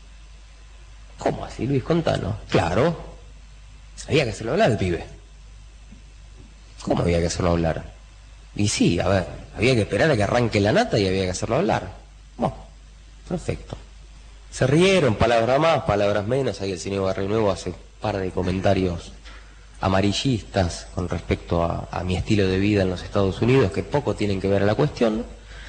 ¿Cómo así, Luis? Contanos. Claro, había que hacerlo hablar al pibe. ¿Cómo había que hacerlo hablar? Y sí, a ver, había que esperar a que arranque la nata y había que hacerlo hablar. Bueno, perfecto. Se rieron, palabras más, palabras menos. Ahí el señor Barrienuevo hace un par de comentarios amarillistas con respecto a, a mi estilo de vida en los Estados Unidos, que poco tienen que ver a la cuestión, ¿no?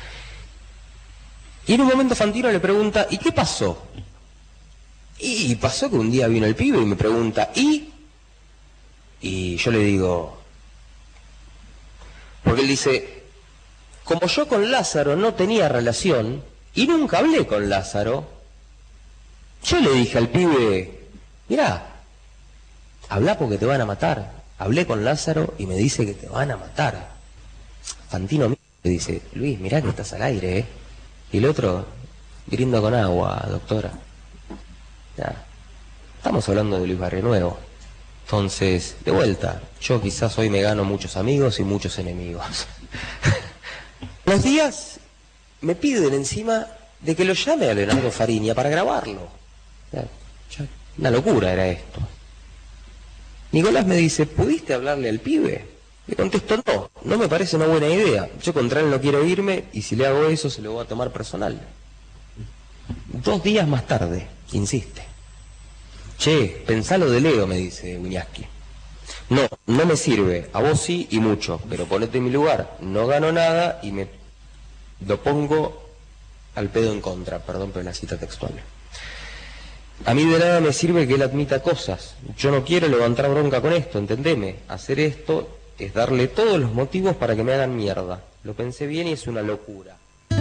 Y en un momento Fantino le pregunta, ¿y qué pasó? Y pasó que un día vino el pibe y me pregunta, ¿y? Y yo le digo, porque él dice, como yo con Lázaro no tenía relación y nunca hablé con Lázaro, yo le dije al pibe, mirá, habla porque te van a matar. Hablé con Lázaro y me dice que te van a matar. Fantino me dice, Luis, mirá que estás al aire, ¿eh? Y el otro, brindo con agua, doctora. Ya, estamos hablando de Luis Barrionuevo. Entonces, de vuelta, yo quizás hoy me gano muchos amigos y muchos enemigos. Los días me piden encima de que lo llame a Leonardo Fariña para grabarlo. Ya, ya, una locura era esto. Nicolás me dice, ¿pudiste hablarle al pibe? Le contesto, no, no me parece una buena idea. Yo contra él no quiero irme y si le hago eso se lo voy a tomar personal. Dos días más tarde, insiste. Che, pensalo de Leo, me dice Wiñaski. No, no me sirve, a vos sí y mucho, pero ponete en mi lugar. No gano nada y me lo pongo al pedo en contra, perdón por la cita textual. A mí de nada me sirve que él admita cosas. Yo no quiero levantar bronca con esto, entendeme. Hacer esto es darle todos los motivos para que me hagan mierda. Lo pensé bien y es una locura.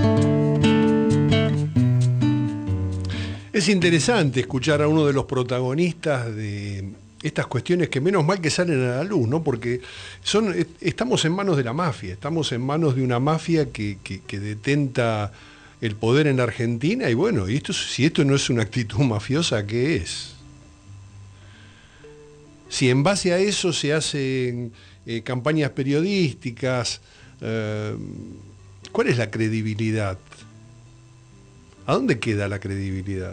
Es interesante escuchar a uno de los protagonistas de estas cuestiones que menos mal que salen a la luz, ¿no? Porque son, estamos en manos de la mafia, estamos en manos de una mafia que, que, que detenta el poder en la Argentina y bueno, y esto, si esto no es una actitud mafiosa, ¿qué es? Si en base a eso se hacen eh, campañas periodísticas, eh, ¿cuál es la credibilidad? ¿A dónde queda la credibilidad?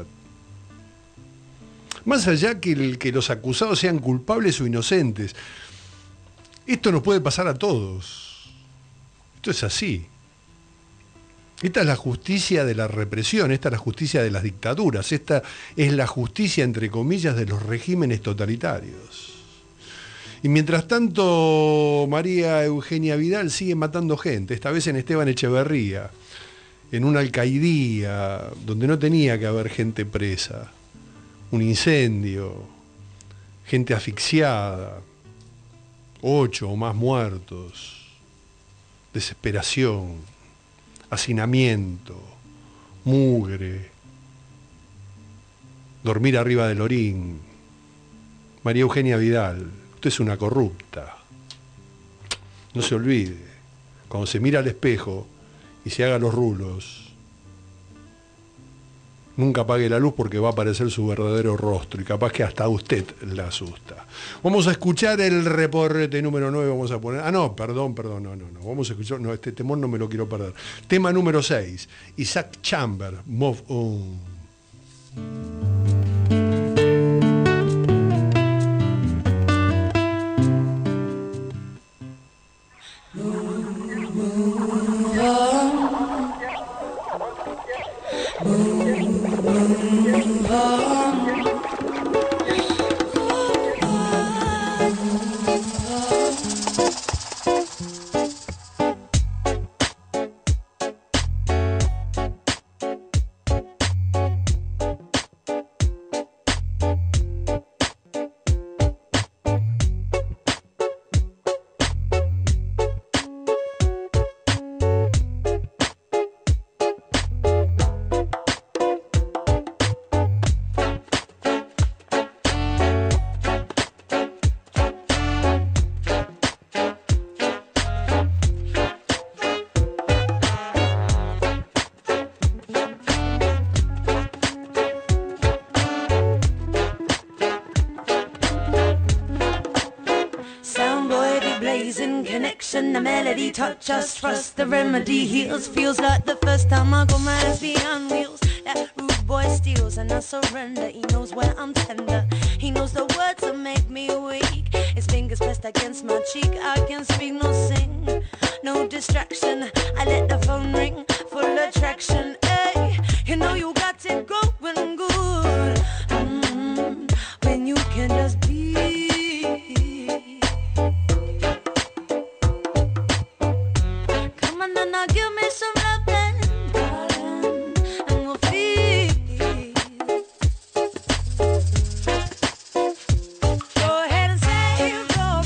Más allá que, el, que los acusados sean culpables o inocentes, esto nos puede pasar a todos. Esto es así. Esta es la justicia de la represión, esta es la justicia de las dictaduras, esta es la justicia, entre comillas, de los regímenes totalitarios. Y mientras tanto, María Eugenia Vidal sigue matando gente, esta vez en Esteban Echeverría, en una alcaidía donde no tenía que haber gente presa, un incendio, gente asfixiada, ocho o más muertos, desesperación, hacinamiento, mugre, dormir arriba del orín. María Eugenia Vidal, usted es una corrupta. No se olvide, cuando se mira al espejo y se haga los rulos, nunca apague la luz porque va a aparecer su verdadero rostro y capaz que hasta a usted la asusta. Vamos a escuchar el reporte número nueve, vamos a poner... Ah, no, perdón, perdón, no, no, no. Vamos a escuchar... No, este temor no me lo quiero perder. Tema número seis, Isaac Chamber, Move On. The melody touch us, trust the remedy heals. Feels like the first time I got my ass behind wheels. That rude boy steals and I surrender. He knows where I'm tender. He knows the words that make me weak. His fingers pressed against my cheek. I can speak, no sing, no distraction. I let the phone ring, full attraction. Hey, you know you got it going good. Mm-hmm. When you can just be. Now give me some loving, darling, and we'll feel. Go ahead and say you're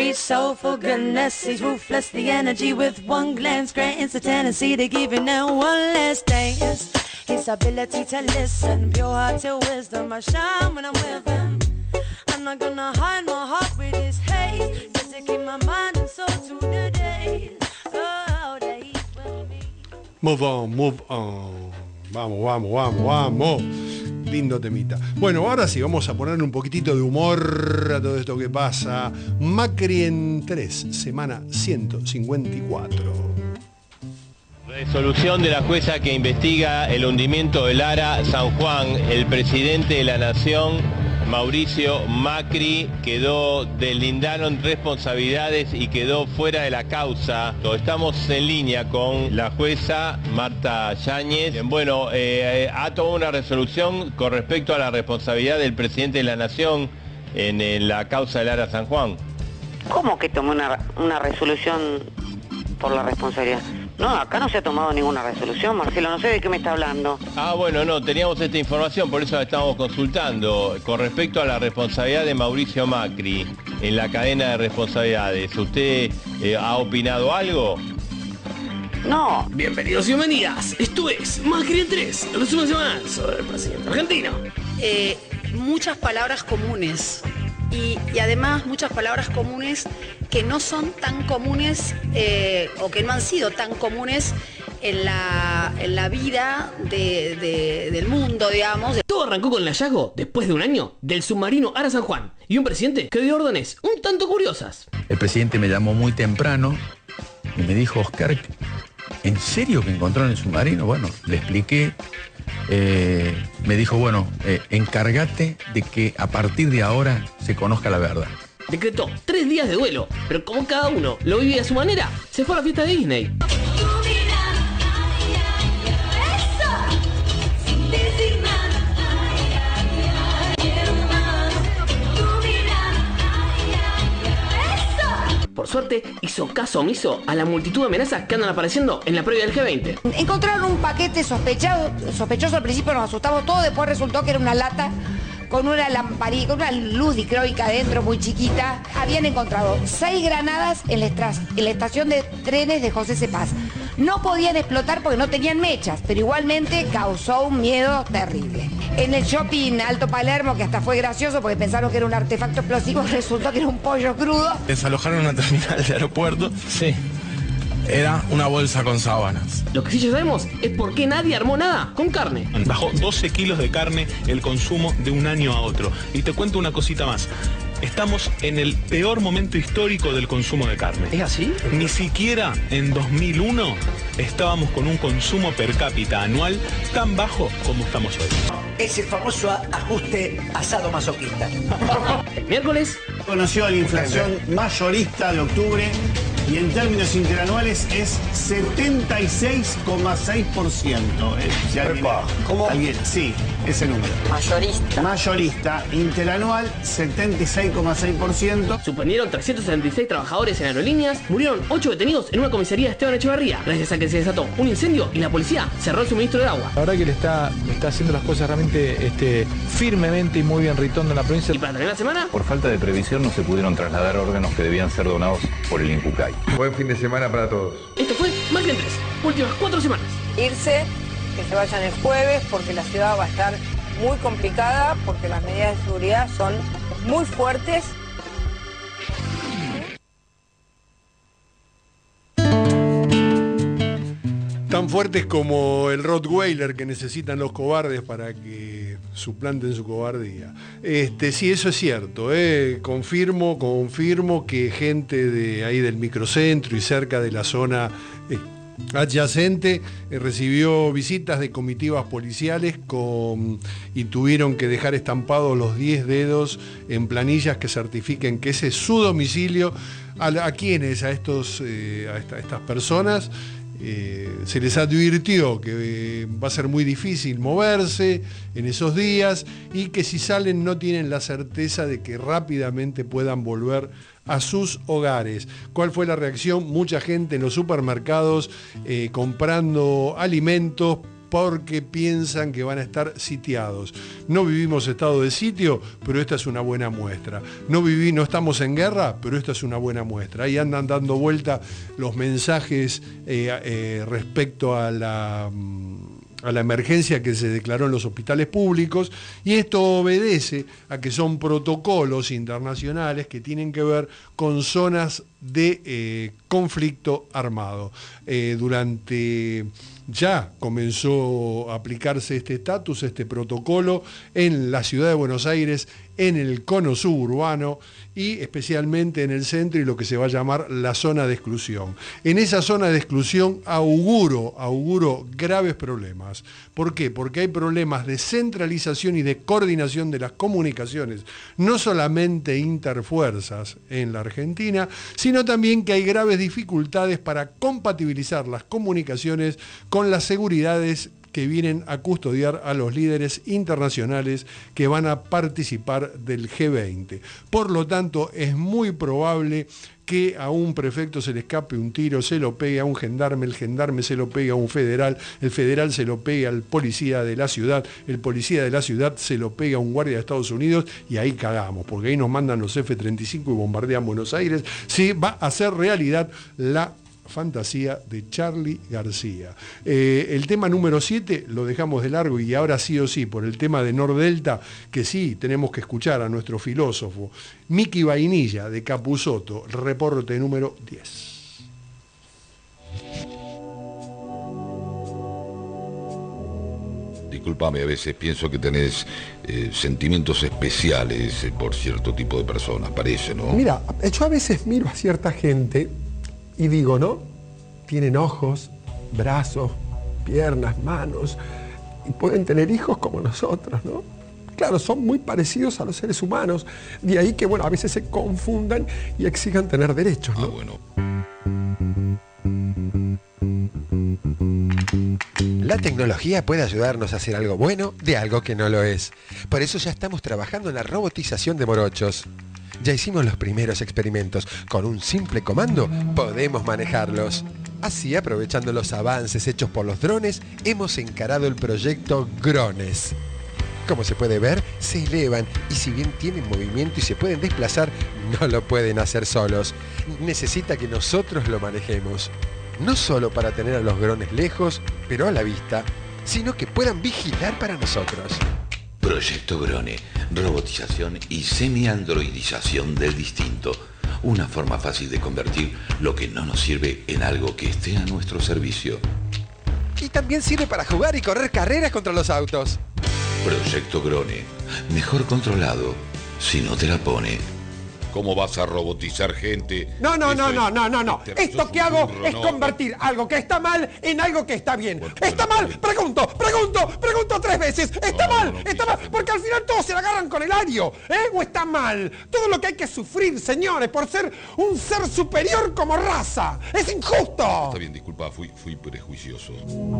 reach. So for goodness, he's ruthless. The energy with one glance grants the tendency to give you now one last dance. His ability to listen, pure heart to wisdom. I shine when I'm with him. I'm not gonna hide my heart with his haze, just to keep my mind and soul to the days. Oh, that he's with me. Move on, move on. Vamos, vamos, vamos, vamos. Lindo temita. Bueno, ahora sí, vamos a ponerle un poquitito de humor a todo esto que pasa. Macri en tres, semana ciento cincuenta y cuatro. Resolución de la jueza que investiga el hundimiento del Ara San Juan. El presidente de la Nación, Mauricio Macri, quedó, deslindaron responsabilidades y quedó fuera de la causa. Estamos en línea con la jueza Marta Yáñez. Bueno, eh, ha tomado una resolución con respecto a la responsabilidad del presidente de la Nación en, en la causa del Ara San Juan. ¿Cómo que tomó una, una resolución por la responsabilidad? No, acá no se ha tomado ninguna resolución, Marcelo, no sé de qué me está hablando. Ah, bueno, no, teníamos esta información, por eso la estamos consultando. Con respecto a la responsabilidad de Mauricio Macri en la cadena de responsabilidades, ¿usted eh, ha opinado algo? No. Bienvenidos y bienvenidas. Esto es Macri en tres, el resumen semanal sobre el presidente argentino. Eh, muchas palabras comunes. Y, y además muchas palabras comunes que no son tan comunes eh, o que no han sido tan comunes en la, en la vida de, de, del mundo, digamos. Todo arrancó con el hallazgo, después de un año, del submarino Ara San Juan y un presidente que dio órdenes un tanto curiosas. El presidente me llamó muy temprano y me dijo, Oscar, ¿en serio que encontraron el submarino? Bueno, le expliqué. Eh, me dijo, bueno, eh, encárgate de que a partir de ahora se conozca la verdad. Decretó tres días de duelo, pero como cada uno lo vivía a su manera, se fue a la fiesta de Disney. Por suerte, hizo caso omiso a la multitud de amenazas que andan apareciendo en la previa del G veinte. Encontraron un paquete sospechado, sospechoso al principio, nos asustamos todos, después resultó que era una lata con una lamparilla, con una luz dicroica adentro muy chiquita. Habían encontrado seis granadas en la, estra- en la estación de trenes de José Cepaz. No podían explotar porque no tenían mechas, pero igualmente causó un miedo terrible. En el shopping Alto Palermo, que hasta fue gracioso porque pensaron que era un artefacto explosivo, resultó que era un pollo crudo. Desalojaron una terminal de aeropuerto. Sí. Era una bolsa con sábanas. Lo que sí ya sabemos es por qué nadie armó nada con carne. Bajó doce kilos de carne el consumo de un año a otro. Y te cuento una cosita más. Estamos en el peor momento histórico del consumo de carne. ¿Es así? Ni siquiera en dos mil uno estábamos con un consumo per cápita anual tan bajo como estamos hoy. Es el famoso ajuste asado masoquista. El miércoles conoció la inflación mayorista de octubre y en términos interanuales es setenta y seis coma seis por ciento. Si alguien, ¿Cómo? Alguien, sí, ese número. Mayorista. Mayorista, interanual, setenta y seis coma seis por ciento. Suspendieron trescientos setenta y seis trabajadores en aerolíneas, murieron ocho detenidos en una comisaría de Esteban Echeverría, gracias a que se desató un incendio y la policía cerró el suministro de agua. La verdad que le está, le está haciendo las cosas realmente este, firmemente y muy bien Ritondo en la provincia. ¿Y para terminar la semana? Por falta de previsión no se pudieron trasladar órganos que debían ser donados por el INCUCAI. Buen fin de semana para todos. Esto fue Macri en tres, últimas cuatro semanas. Irse, que se vayan el jueves porque la ciudad va a estar muy complicada, porque las medidas de seguridad son muy fuertes. Tan fuertes como el Rottweiler que necesitan los cobardes para que suplanten su cobardía. Este, sí, eso es cierto. Eh. Confirmo, confirmo que gente de ahí del microcentro y cerca de la zona eh, adyacente eh, recibió visitas de comitivas policiales con, y tuvieron que dejar estampados los diez dedos en planillas que certifiquen que ese es su domicilio. ¿A, a quiénes? A, estos, eh, a, esta, a estas personas. Eh, se les advirtió que eh, va a ser muy difícil moverse en esos días y que si salen no tienen la certeza de que rápidamente puedan volver a sus hogares. ¿Cuál fue la reacción? Mucha gente en los supermercados eh, comprando alimentos porque piensan que van a estar sitiados. No vivimos estado de sitio, pero esta es una buena muestra. No viví, no estamos en guerra, pero esta es una buena muestra. Ahí andan dando vuelta los mensajes eh, eh, respecto a la... a la emergencia que se declaró en los hospitales públicos, y esto obedece a que son protocolos internacionales que tienen que ver con zonas de eh, conflicto armado. Eh, durante... Ya comenzó a aplicarse este estatus, este protocolo en la ciudad de Buenos Aires, en el cono suburbano y especialmente en el centro y lo que se va a llamar la zona de exclusión. En esa zona de exclusión auguro, auguro graves problemas. ¿Por qué? Porque hay problemas de centralización y de coordinación de las comunicaciones, no solamente interfuerzas en la Argentina, sino también que hay graves dificultades para compatibilizar las comunicaciones con las seguridades que vienen a custodiar a los líderes internacionales que van a participar del G veinte. Por lo tanto, es muy probable que a un prefecto se le escape un tiro, se lo pegue a un gendarme, el gendarme se lo pegue a un federal, el federal se lo pegue al policía de la ciudad, el policía de la ciudad se lo pegue a un guardia de Estados Unidos y ahí cagamos, porque ahí nos mandan los F treinta y cinco y bombardean Buenos Aires. Se va a hacer realidad la fantasía de Charly García. Eh, el tema número siete lo dejamos de largo y ahora sí o sí, por el tema de Nordelta, que sí tenemos que escuchar a nuestro filósofo Miki Vainilla de Capusotto, reporte número diez. Disculpame, a veces pienso que tenés eh, sentimientos especiales eh, por cierto tipo de personas, parece, ¿no? Mira, yo a veces miro a cierta gente y digo, ¿no? Tienen ojos, brazos, piernas, manos, y pueden tener hijos como nosotros, ¿no? Claro, son muy parecidos a los seres humanos, de ahí que, bueno, a veces se confundan y exijan tener derechos, ¿no? Ah, bueno. La tecnología puede ayudarnos a hacer algo bueno de algo que no lo es. Por eso ya estamos trabajando en la robotización de morochos. Ya hicimos los primeros experimentos. Con un simple comando podemos manejarlos. Así, aprovechando los avances hechos por los drones, hemos encarado el proyecto Grones. Como se puede ver, se elevan y si bien tienen movimiento y se pueden desplazar, no lo pueden hacer solos. Necesita que nosotros lo manejemos. No solo para tener a los drones lejos, pero a la vista, sino que puedan vigilar para nosotros. Proyecto Grone, robotización y semi-androidización del distinto. Una forma fácil de convertir lo que no nos sirve en algo que esté a nuestro servicio. Y también sirve para jugar y correr carreras contra los autos. Proyecto Grone, mejor controlado si no te la pone. ¿Cómo vas a robotizar gente? No, no, no, Eso no, es- no, no, no. Este Esto sos que un hago burro, es no. convertir algo que está mal en algo que está bien. ¿Está mal? Pregunto, pregunto, pregunto tres veces. ¿Está mal? ¿Está mal? Porque al final todos se la agarran con el ario, ¿eh? ¿O está mal? Todo lo que hay que sufrir, señores, por ser un ser superior como raza. ¡Es injusto! Está bien, disculpa, fui, fui prejuicioso.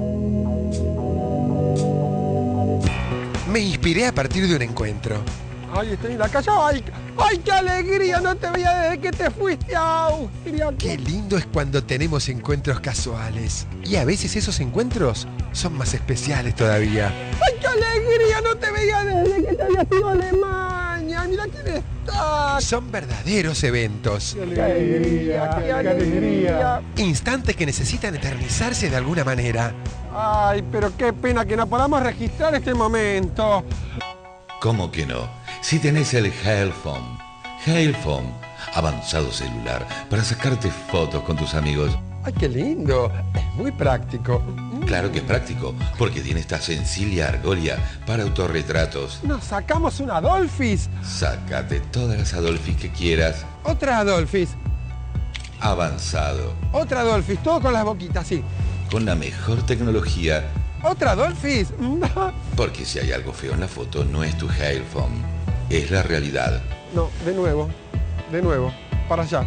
Me inspiré a partir de un encuentro. Ay, estoy en la calle. ¡Ay, ay, qué alegría! No te veía desde que te fuiste a Austria. Qué lindo es cuando tenemos encuentros casuales. Y a veces esos encuentros son más especiales todavía. ¡Ay, qué alegría! No te veía desde que te habías ido a Alemania. Mira quién está. Son verdaderos eventos. ¡Qué alegría! ¡Qué alegría! Instantes que necesitan eternizarse de alguna manera. Ay, pero qué pena que no podamos registrar este momento. ¿Cómo que no? Si tenés el Hailphone. Hailphone, avanzado celular para sacarte fotos con tus amigos. Ay, qué lindo. Es muy práctico. Claro que es práctico, porque tiene esta sencilla argolla para autorretratos. Nos sacamos una Adolphis. Sácate todas las Adolfis que quieras. Otra Adolphis. Avanzado, Otra Adolphis. Todo con las boquitas, sí. con la mejor tecnología, Otra Adolphis. porque si hay algo feo en la foto no es tu Hailphone, es la realidad. No, de nuevo. De nuevo. Para allá.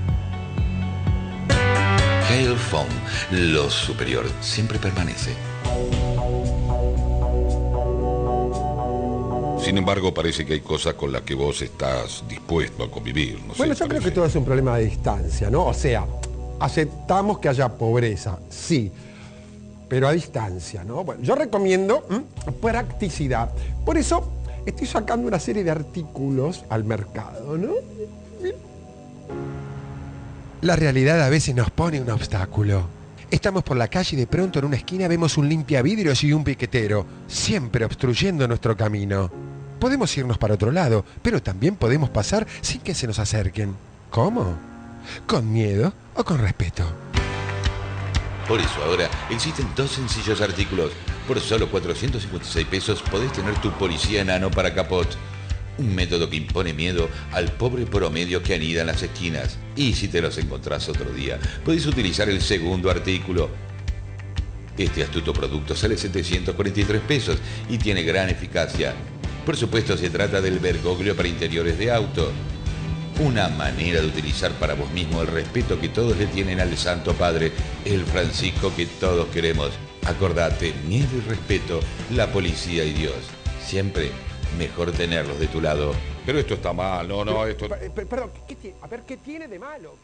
Hailphone, lo superior siempre permanece. Sin embargo, parece que hay cosas con las que vos estás dispuesto a convivir. No Bueno, sé, yo creo que todo es un problema de distancia, ¿no? O sea, aceptamos que haya pobreza, sí. pero a distancia, ¿no? Bueno, yo recomiendo ¿m? practicidad. Por eso estoy sacando una serie de artículos al mercado, ¿no? La realidad a veces nos pone un obstáculo. Estamos por la calle y de pronto en una esquina vemos un limpiavidrios y un piquetero, siempre obstruyendo nuestro camino. Podemos irnos para otro lado, pero también podemos pasar sin que se nos acerquen. ¿Cómo? ¿Con miedo o con respeto? Por eso ahora existen dos sencillos artículos. Por solo cuatrocientos cincuenta y seis pesos podés tener tu policía enano para capot. Un método que impone miedo al pobre promedio que anida en las esquinas. Y si te los encontrás otro día, podés utilizar el segundo artículo. Este astuto producto sale setecientos cuarenta y tres pesos y tiene gran eficacia. Por supuesto se trata del Bergoglio para interiores de auto. Una manera de utilizar para vos mismo el respeto que todos le tienen al Santo Padre, el Francisco que todos queremos. Acordate, miedo y respeto, la policía y Dios. Siempre mejor tenerlos de tu lado. Pero esto está mal, no, no, esto... Perdón, ¿qué tiene? A ver, ¿qué tiene de malo?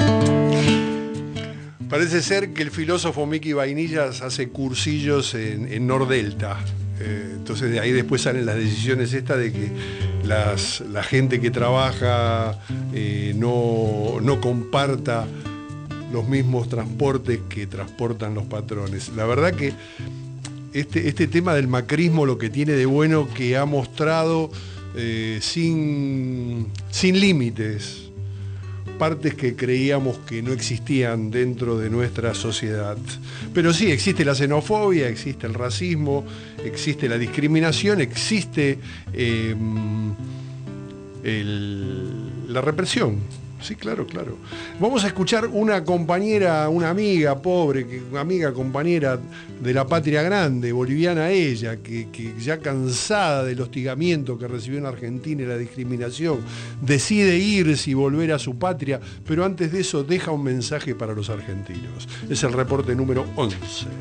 Parece ser que el filósofo Mickey Vainillas hace cursillos en, en Nordelta. Eh, entonces de ahí después salen las decisiones estas de que las, la gente que trabaja eh, no, no comparta los mismos transportes que transportan los patrones. La verdad que este, este tema del macrismo lo que tiene de bueno que ha mostrado eh, sin, sin límites partes que creíamos que no existían dentro de nuestra sociedad. Pero sí, existe la xenofobia, existe el racismo, existe la discriminación, existe eh, el, la represión. Sí, claro, claro. Vamos a escuchar una compañera, una amiga pobre, una amiga compañera de la patria grande, boliviana ella, que, que ya cansada del hostigamiento que recibió en Argentina y la discriminación, decide irse y volver a su patria, pero antes de eso deja un mensaje para los argentinos. Es el reporte número once.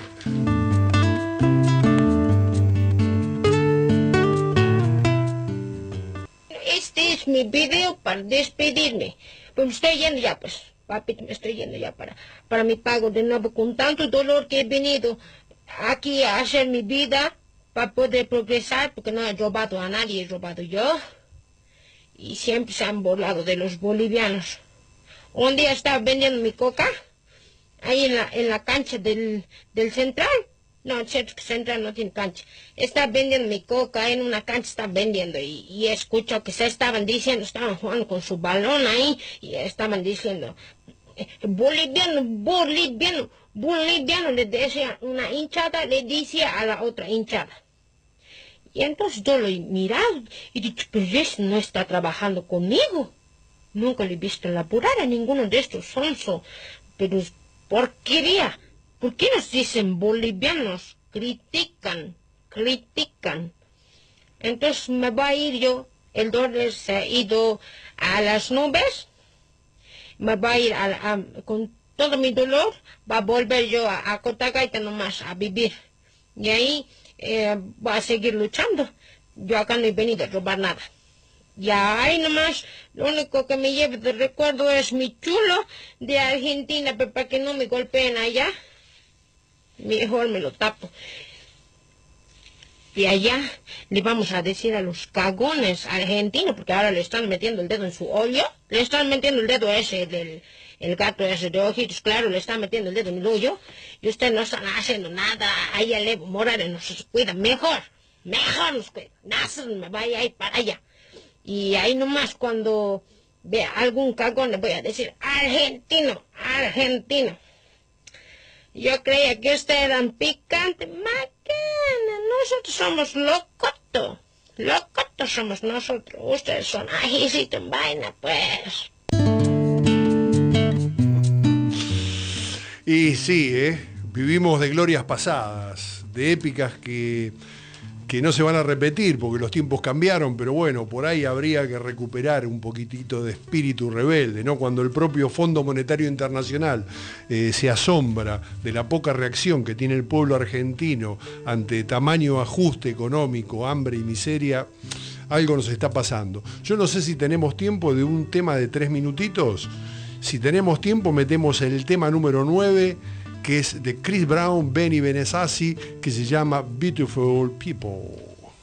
Este es mi video para despedirme. Pues me estoy yendo ya, pues, papito, me estoy yendo ya para, para mi pago de nuevo. Con tanto dolor que he venido aquí a hacer mi vida para poder progresar, porque no he robado a nadie, he robado yo. Y siempre se han burlado de los bolivianos. Un día estaba vendiendo mi coca, ahí en la, en la cancha del, del central. No, el central no tiene cancha. Está vendiendo mi coca en una cancha, está vendiendo. Y, y escucho que se estaban diciendo, estaban jugando con su balón ahí. Y estaban diciendo, boliviano, boliviano, boliviano. Le decía una hinchada, le decía a la otra hinchada. Y entonces yo lo he mirado y he dicho, pero ese no está trabajando conmigo. Nunca le he visto laburar a ninguno de estos sonso. Pero es porquería. ¿Por qué nos dicen bolivianos? Critican, critican. Entonces me voy a ir yo, el dólar se ha ido a las nubes, me voy a ir a, a, con todo mi dolor, va a volver yo a, a Cotagaita nomás a vivir. Y ahí eh, voy a seguir luchando. Yo acá no he venido a robar nada. Ya ahí nomás, lo único que me llevo de recuerdo es mi chulo de Argentina, pero para que no me golpeen allá. Mejor me lo tapo. Y allá le vamos a decir a los cagones argentinos, porque ahora le están metiendo el dedo en su hoyo, le están metiendo el dedo ese del el gato ese de ojitos, claro, le están metiendo el dedo en el hoyo, y ustedes no están haciendo nada, ahí el Evo Morales nos cuida, mejor, mejor nos cuida, Nasser me vaya a ir para allá. Y ahí nomás cuando vea algún cagón le voy a decir, argentino, argentino. Yo creía que ustedes eran picantes, macana, nosotros somos locoto, locoto somos nosotros, ustedes son ajicito en vaina, pues. Y sí, ¿eh? Vivimos de glorias pasadas, de épicas que, que no se van a repetir porque los tiempos cambiaron, pero bueno, por ahí habría que recuperar un poquitito de espíritu rebelde, ¿no? Cuando el propio Fondo Monetario Internacional eh, se asombra de la poca reacción que tiene el pueblo argentino ante tamaño ajuste económico, hambre y miseria, algo nos está pasando. Yo no sé si tenemos tiempo de un tema de tres minutitos. Si tenemos tiempo, metemos el tema número nueve, que es de Chris Brown, Benny Benassi, que se llama Beautiful People.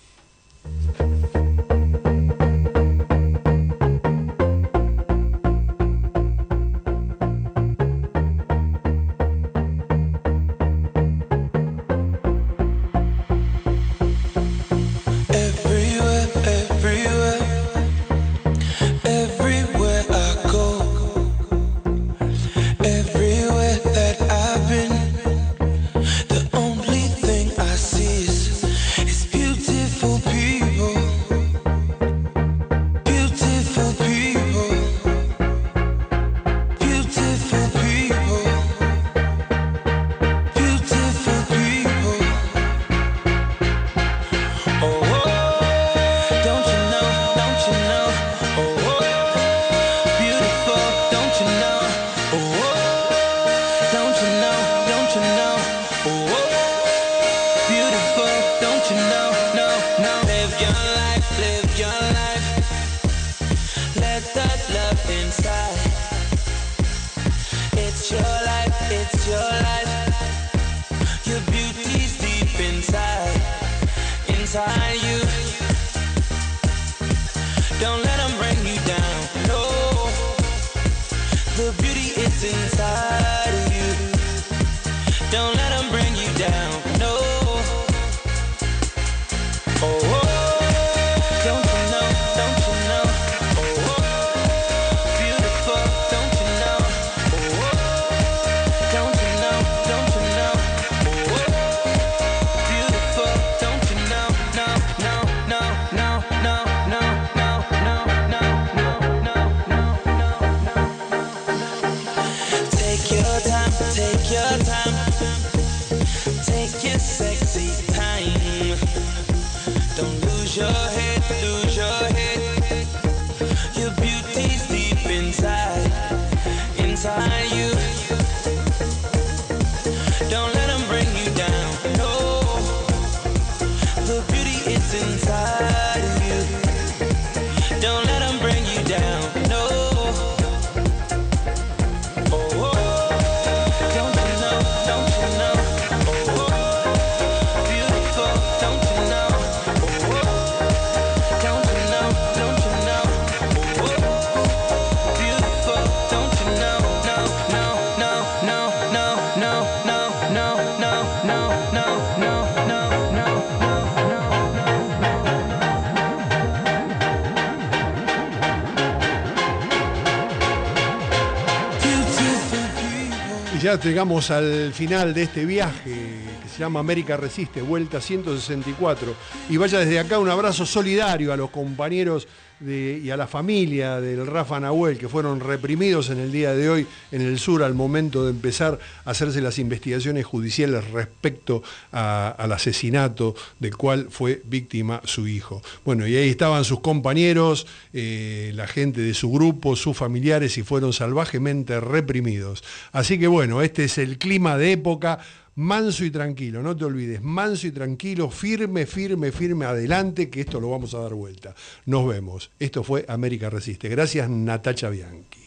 Ya llegamos al final de este viaje que se llama América Resiste, vuelta ciento sesenta y cuatro. Y vaya desde acá un abrazo solidario a los compañeros de, y a la familia del Rafa Nahuel, que fueron reprimidos en el día de hoy en el sur al momento de empezar a hacerse las investigaciones judiciales respecto a, al asesinato del cual fue víctima su hijo. Bueno, y ahí estaban sus compañeros, eh, la gente de su grupo, sus familiares, y fueron salvajemente reprimidos. Así que bueno, este es el clima de época. Manso y tranquilo, no te olvides, manso y tranquilo, firme, firme, firme, adelante, que esto lo vamos a dar vuelta. Nos vemos. Esto fue América Resiste. Gracias, Natacha Bianchi.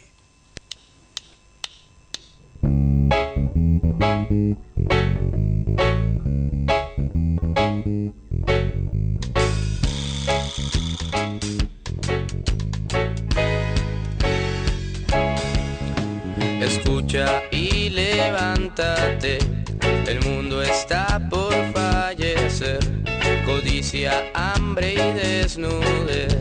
Escucha y levántate. El mundo está por fallecer, codicia, hambre y desnudez.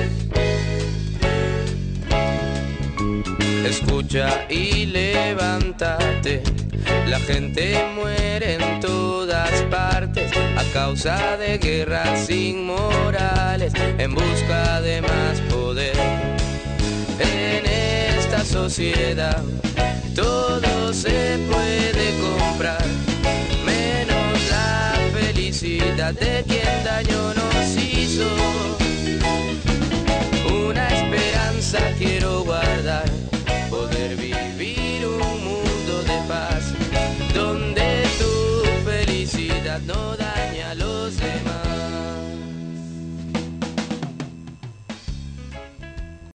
Escucha y levántate, la gente muere en todas partes a causa de guerras inmorales, en busca de más poder. En esta sociedad todo se puede comprar, menos la felicidad de quien daño nos hizo.